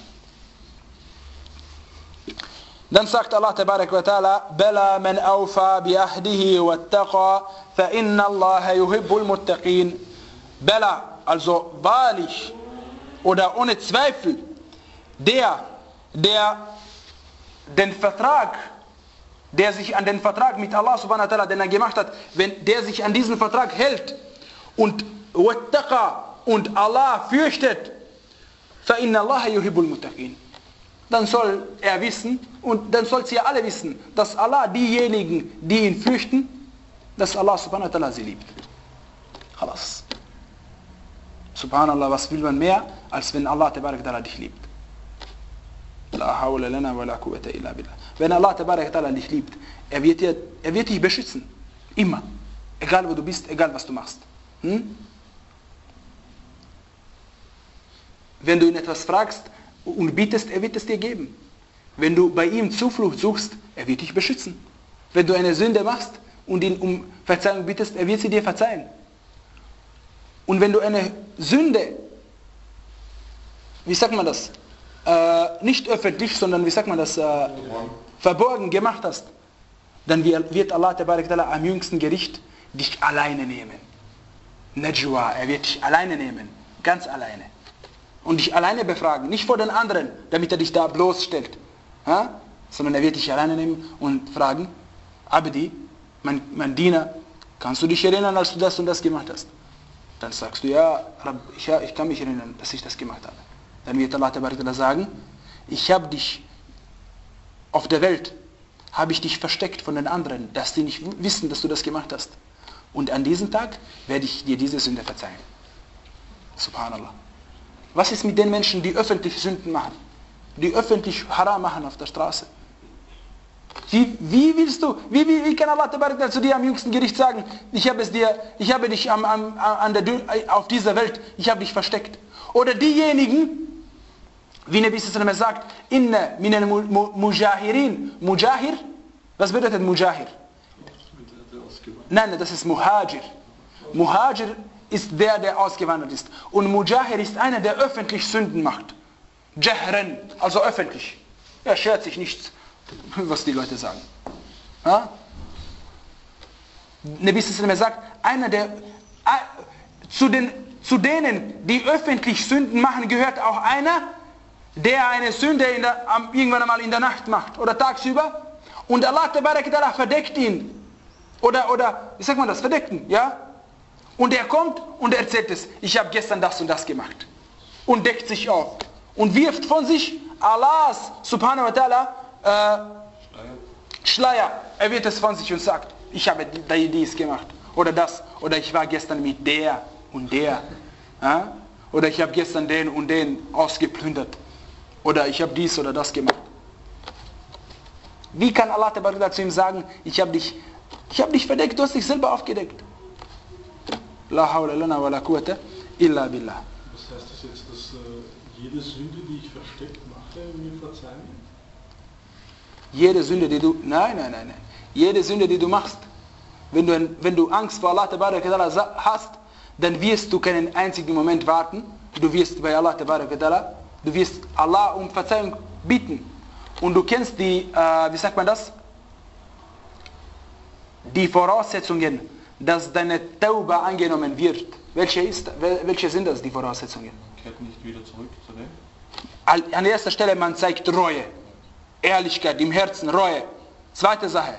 Dann sagt Allah tabarak wa ta'ala, Bala man awfa bi ahdihi wattaqa, fa inna Allah yuhibbul muttaqin. Bala, also wahrlich oder ohne Zweifel, der, der den Vertrag, der sich an den Vertrag mit Allah subhanahu wa ta'ala, den er gemacht hat, wenn der sich an diesen Vertrag hält und wattaqa und Allah fürchtet, fa inna Allah yuhibbul muttaqin. Dann soll er wissen und dann sollt ihr alle wissen, dass Allah diejenigen, die ihn fürchten, dass Allah subhanahu wa ta'ala sie liebt. Khalas. Subhanallah, was will man mehr, als wenn Allah tabarak wa ta'ala dich liebt? La hawla lana wa la quwwata illa billah. Wenn Allah tabarak wa ta'ala dich liebt, er wird, dir, er wird dich beschützen. Immer. Egal wo du bist, egal was du machst. Hm? Wenn du ihn etwas fragst und bittest, er wird es dir geben. Wenn du bei ihm Zuflucht suchst, er wird dich beschützen. Wenn du eine Sünde machst und ihn um Verzeihung bittest, er wird sie dir verzeihen. Und wenn du eine Sünde, wie sagt man das, äh, nicht öffentlich, sondern wie sagt man das, äh, verborgen gemacht hast, dann wird Allah tabarak ta'ala am jüngsten Gericht dich alleine nehmen. Najwa, er wird dich alleine nehmen. Ganz alleine. Und dich alleine befragen. Nicht vor den anderen, damit er dich da bloßstellt. Ja? Sondern er wird dich alleine nehmen und fragen, Abdi, mein, mein Diener, kannst du dich erinnern, als du das und das gemacht hast? Dann sagst du, ja, Rabb, ich, ja, ich kann mich erinnern, dass ich das gemacht habe. Dann wird Allah Tabaraka sagen, ich habe dich auf der Welt, habe ich dich versteckt von den anderen, dass die nicht wissen, dass du das gemacht hast. Und an diesem Tag werde ich dir diese Sünde verzeihen. Subhanallah. Was ist mit den Menschen, die öffentlich Sünden machen? Die öffentlich Haram machen auf der Straße? Wie, wie willst du, wie, wie, wie kann Allah Tabaraka zu dir am jüngsten Gericht sagen, ich habe es dir, ich habe dich am, am, an der, auf dieser Welt, ich habe dich versteckt. Oder diejenigen, wie Nabi sallallahu alaihi wasallam sagt, inna minal mujahirin, Mujahir, was bedeutet Mujahir? Nein, das ist Muhajir. Muhajir ist der, der ausgewandert ist. Und Mujahir ist einer, der öffentlich Sünden macht. Jahren, also öffentlich. Er schert sich nichts, was die Leute sagen. Ja? Nabi sallallahu alaihi wasallam sagt, einer der, zu, den, zu denen, die öffentlich Sünden machen, gehört auch einer, der eine Sünde in der, irgendwann einmal in der Nacht macht oder tagsüber und Allah Tabaraka verdeckt ihn. Oder, oder, wie sagt man das, verdeckt ihn, ja? Und er kommt und erzählt es, ich habe gestern das und das gemacht. Und deckt sich auf. Und wirft von sich Allahs, subhanahu wa ta'ala, äh, Schleier. Er wird es von sich und sagt, ich habe dies gemacht. Oder das. Oder ich war gestern mit der und der. Ja? Oder ich habe gestern den und den ausgeplündert. Oder ich habe dies oder das gemacht. Wie kann Allah zu ihm sagen, ich habe dich, ich habe dich verdeckt, du hast dich selber aufgedeckt. La hawla lana wa la quwwata illa billah. Was heißt das jetzt, dass äh, jede Sünde, die ich versteckt mache, mir verzeihen? Jede Sünde, die du, nein, nein, nein, nein. Jede Sünde, die du machst, wenn du, wenn du Angst vor Allah hast, dann wirst du keinen einzigen Moment warten. Du wirst bei Allah Tabaraka, du wirst Allah um Verzeihung bitten. Und du kennst die, äh, wie sagt man das? Die Voraussetzungen, dass deine Tauba angenommen wird. Welche, ist, welche sind das, die Voraussetzungen? Kehrt nicht wieder zurück zu dem? An erster Stelle, man zeigt Reue. Ehrlichkeit im Herzen, Reue. Zweite Sache.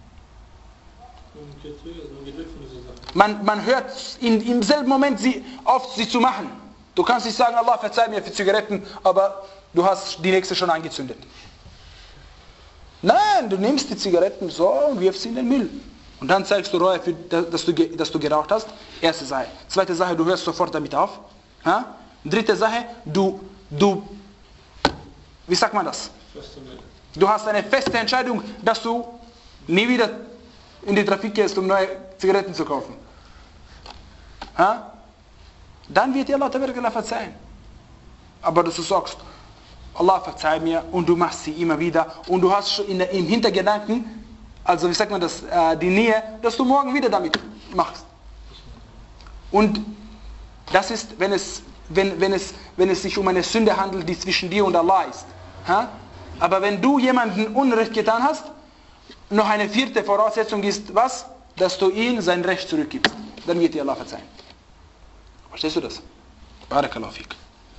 Man, man hört in, im selben Moment sie, auf, sie zu machen. Du kannst nicht sagen, Allah verzeih mir für Zigaretten, aber du hast die nächste schon angezündet. Nein, du nimmst die Zigaretten so und wirfst sie in den Müll. Und dann zeigst du Reue, für, dass, du, dass du geraucht hast. Erste Sache. Zweite Sache, du hörst sofort damit auf. Ha? Dritte Sache, du, du, wie sagt man das? Du hast eine feste Entscheidung, dass du nie wieder in die Trafik gehst, um neue Zigaretten zu kaufen. Ha? Dann wird dir Allah verzeihen. Aber dass du sagst, Allah verzeih mir und du machst sie immer wieder und du hast schon in der, im Hintergedanken, also wie sagt man das, äh, die Nähe, dass du morgen wieder damit machst. Und das ist, wenn es, wenn, wenn es, wenn es sich um eine Sünde handelt, die zwischen dir und Allah ist. Ha? Aber wenn du jemandem Unrecht getan hast, noch eine vierte Voraussetzung ist, was? Dass du ihm sein Recht zurückgibst. Dann wird dir Allah verzeihen. Verstehst du das? Barakallahu fik.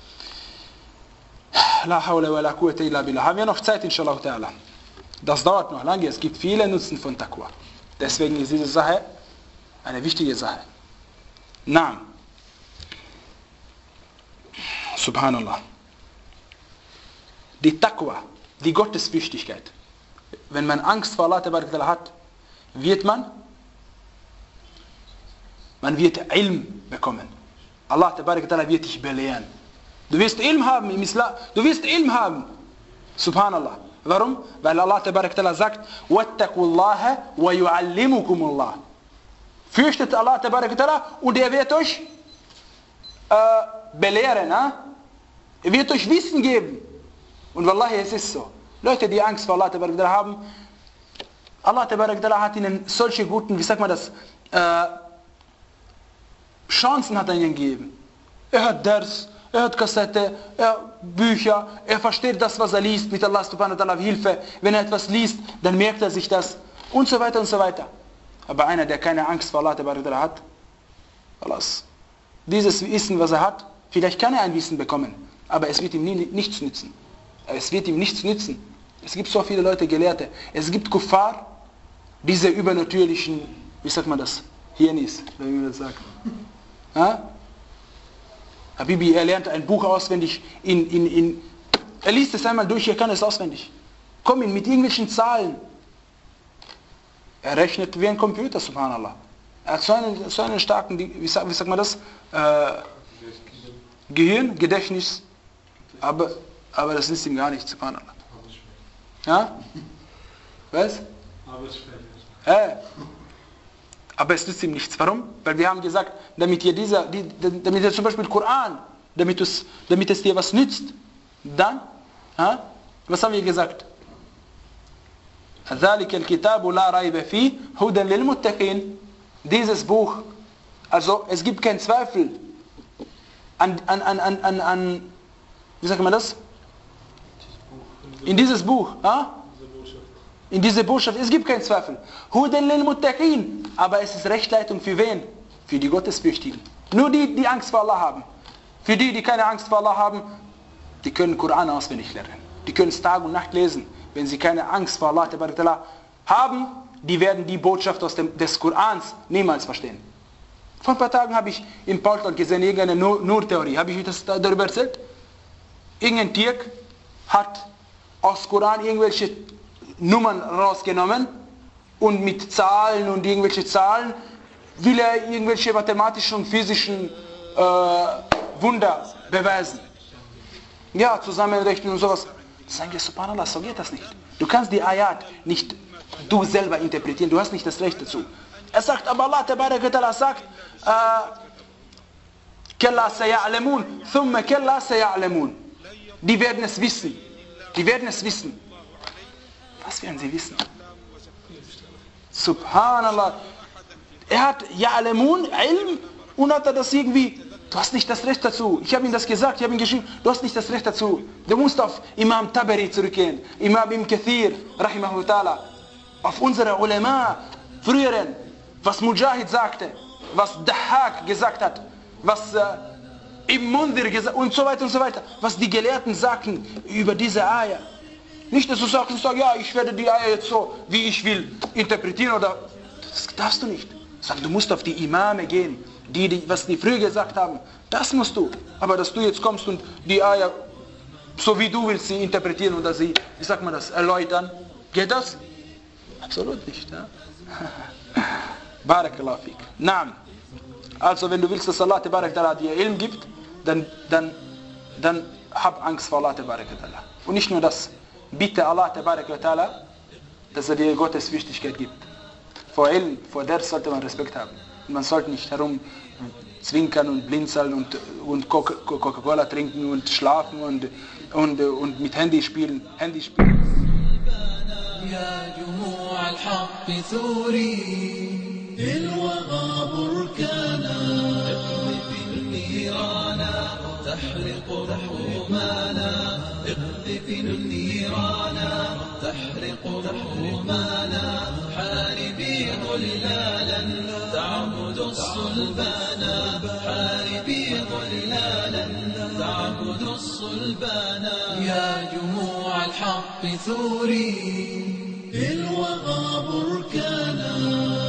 La hawla wa la quwwata illa billah. Haben wir noch Zeit, inshallah ta'ala. Das dauert noch lange. Es gibt viele Nutzen von Taqwa. Deswegen ist diese Sache eine wichtige Sache. Naam. Subhanallah. Die Taqwa, die Gottesfürchtigkeit. Wenn man Angst vor Allah hat, wird man, man wird Ilm bekommen. Allah wird dich belehren. Du wirst Ilm haben im Islam. Du wirst Ilm haben. Subhanallah. Warum? Weil Allah sagt, وَاتَّقُوا وَيُعَلِّمُكُمُ اللَّهِ. Fürchtet Allah und er wird euch äh, belehren. Äh? Er wird euch Wissen geben. Und Wallahi, es ist so. Leute, die Angst vor Allah haben, Allah hat ihnen solche guten, wie sagt man das, äh, Chancen hat er ihnen gegeben. Er hat Ders, er hat Kassette, er hat Bücher, er versteht das, was er liest, mit Allah subhanahu wa ta'ala Hilfe. Wenn er etwas liest, dann merkt er sich das und so weiter und so weiter. Aber einer, der keine Angst vor Allah hat, alles. Dieses Wissen, was er hat, vielleicht kann er ein Wissen bekommen, aber es wird ihm nie, nichts nützen. Es wird ihm nichts nützen. Es gibt so viele Leute, Gelehrte. Es gibt Kuffar, diese übernatürlichen, wie sagt man das? Hirnis, wenn man das sagt. Ja? Habibi, er lernt ein Buch auswendig, in, in, in, er liest es einmal durch, er kann es auswendig. Komm ihn mit irgendwelchen Zahlen. Er rechnet wie ein Computer, subhanallah. Er hat so einen, so einen starken, wie sagt, wie sagt man das? Äh, Gehirn, Gedächtnis, aber, aber das ist ihm gar nicht, subhanallah. Ja? Was? Äh. Aber es nützt ihm nichts. Warum? Weil wir haben gesagt, damit ihr dieser, die, damit ihr zum Beispiel Koran, damit es, damit es dir was nützt, dann, ja? Was haben wir gesagt? ذَلِكَ الْكِتَابُ لَا رَيْبَ فِيهِ هُدًى لِلْمُتَّقِينَ. Dieses Buch, also es gibt keinen Zweifel an, an, an, an, an, an wie sagt man das? In dieses Buch, ja? In diese Botschaft, es gibt keinen Zweifel. هُدًى لِلْمُتَّقِينَ. Aber es ist Rechtleitung für wen? Für die Gottesfürchtigen. Nur die, die Angst vor Allah haben. Für die, die keine Angst vor Allah haben, die können Koran auswendig lernen. Die können es Tag und Nacht lesen. Wenn sie keine Angst vor Allah haben, die werden die Botschaft aus dem, des Korans niemals verstehen. Vor ein paar Tagen habe ich im Portal gesehen, irgendeine Nur-Theorie. Habe ich euch das darüber erzählt? Irgendein Dirk hat aus Koran irgendwelche Nummern rausgenommen und mit Zahlen und irgendwelche Zahlen will er irgendwelche mathematischen und physischen äh, Wunder beweisen. Ja, Zusammenrechnen und sowas. Sagen wir, subhanallah, so geht das nicht. Du kannst die Ayat nicht du selber interpretieren, du hast nicht das Recht dazu. Er sagt, aber Allah Ta'ala sagt, Kalla saya'lamun, thumma kalla saya'lamun. Die werden es wissen. Die werden es wissen. Was werden sie wissen? Subhanallah. Er hat Ya'lamun, Ilm, und hat er das irgendwie, du hast nicht das Recht dazu. Ich habe ihm das gesagt, ich habe ihm geschrieben, du hast nicht das Recht dazu. Du musst auf Imam Tabari zurückgehen, Imam Ibn Kathir, rahimahullah, auf unsere Ulama, früheren, was Mujahid sagte, was Dahhak gesagt hat, was äh, Ibn Mundhir gesagt und so weiter und so weiter, was die Gelehrten sagten über diese Ayah. Nicht, dass du sagst, ja, ich werde die Ayah jetzt so, wie ich will, interpretieren oder, das darfst du nicht. Sag, du musst auf die Imame gehen, die, die, was die früher gesagt haben, das musst du. Aber dass du jetzt kommst und die Ayah, so wie du willst, sie interpretieren oder sie, wie sagt man das, erläutern, geht das? Absolut nicht. Ja? Barakallahu fik. Naam. Also wenn du willst, dass Allah Ta'ala dir Ilm gibt, dann, dann, dann hab Angst vor Allah Ta'ala. Und nicht nur das, bitte Allah Ta'ala, dass er dir Gottesfürchtigkeit gibt. Vor Ilm, vor der sollte man Respekt haben. Und man sollte nicht herum zwinkern und blinzeln und, und Coca-Cola trinken und schlafen und, und, und mit Handy spielen. Handy spielen. يا جموع الحق ثوري الوغى بركانا اقذف النيران تحرق حرمانا اقذف النيران تحرق حرمانا حاربي ظلالا تعبد الصلبانا حاربي ظلالا تعبد الصلبانا يا جموع الحق ثوري الوغى بركانا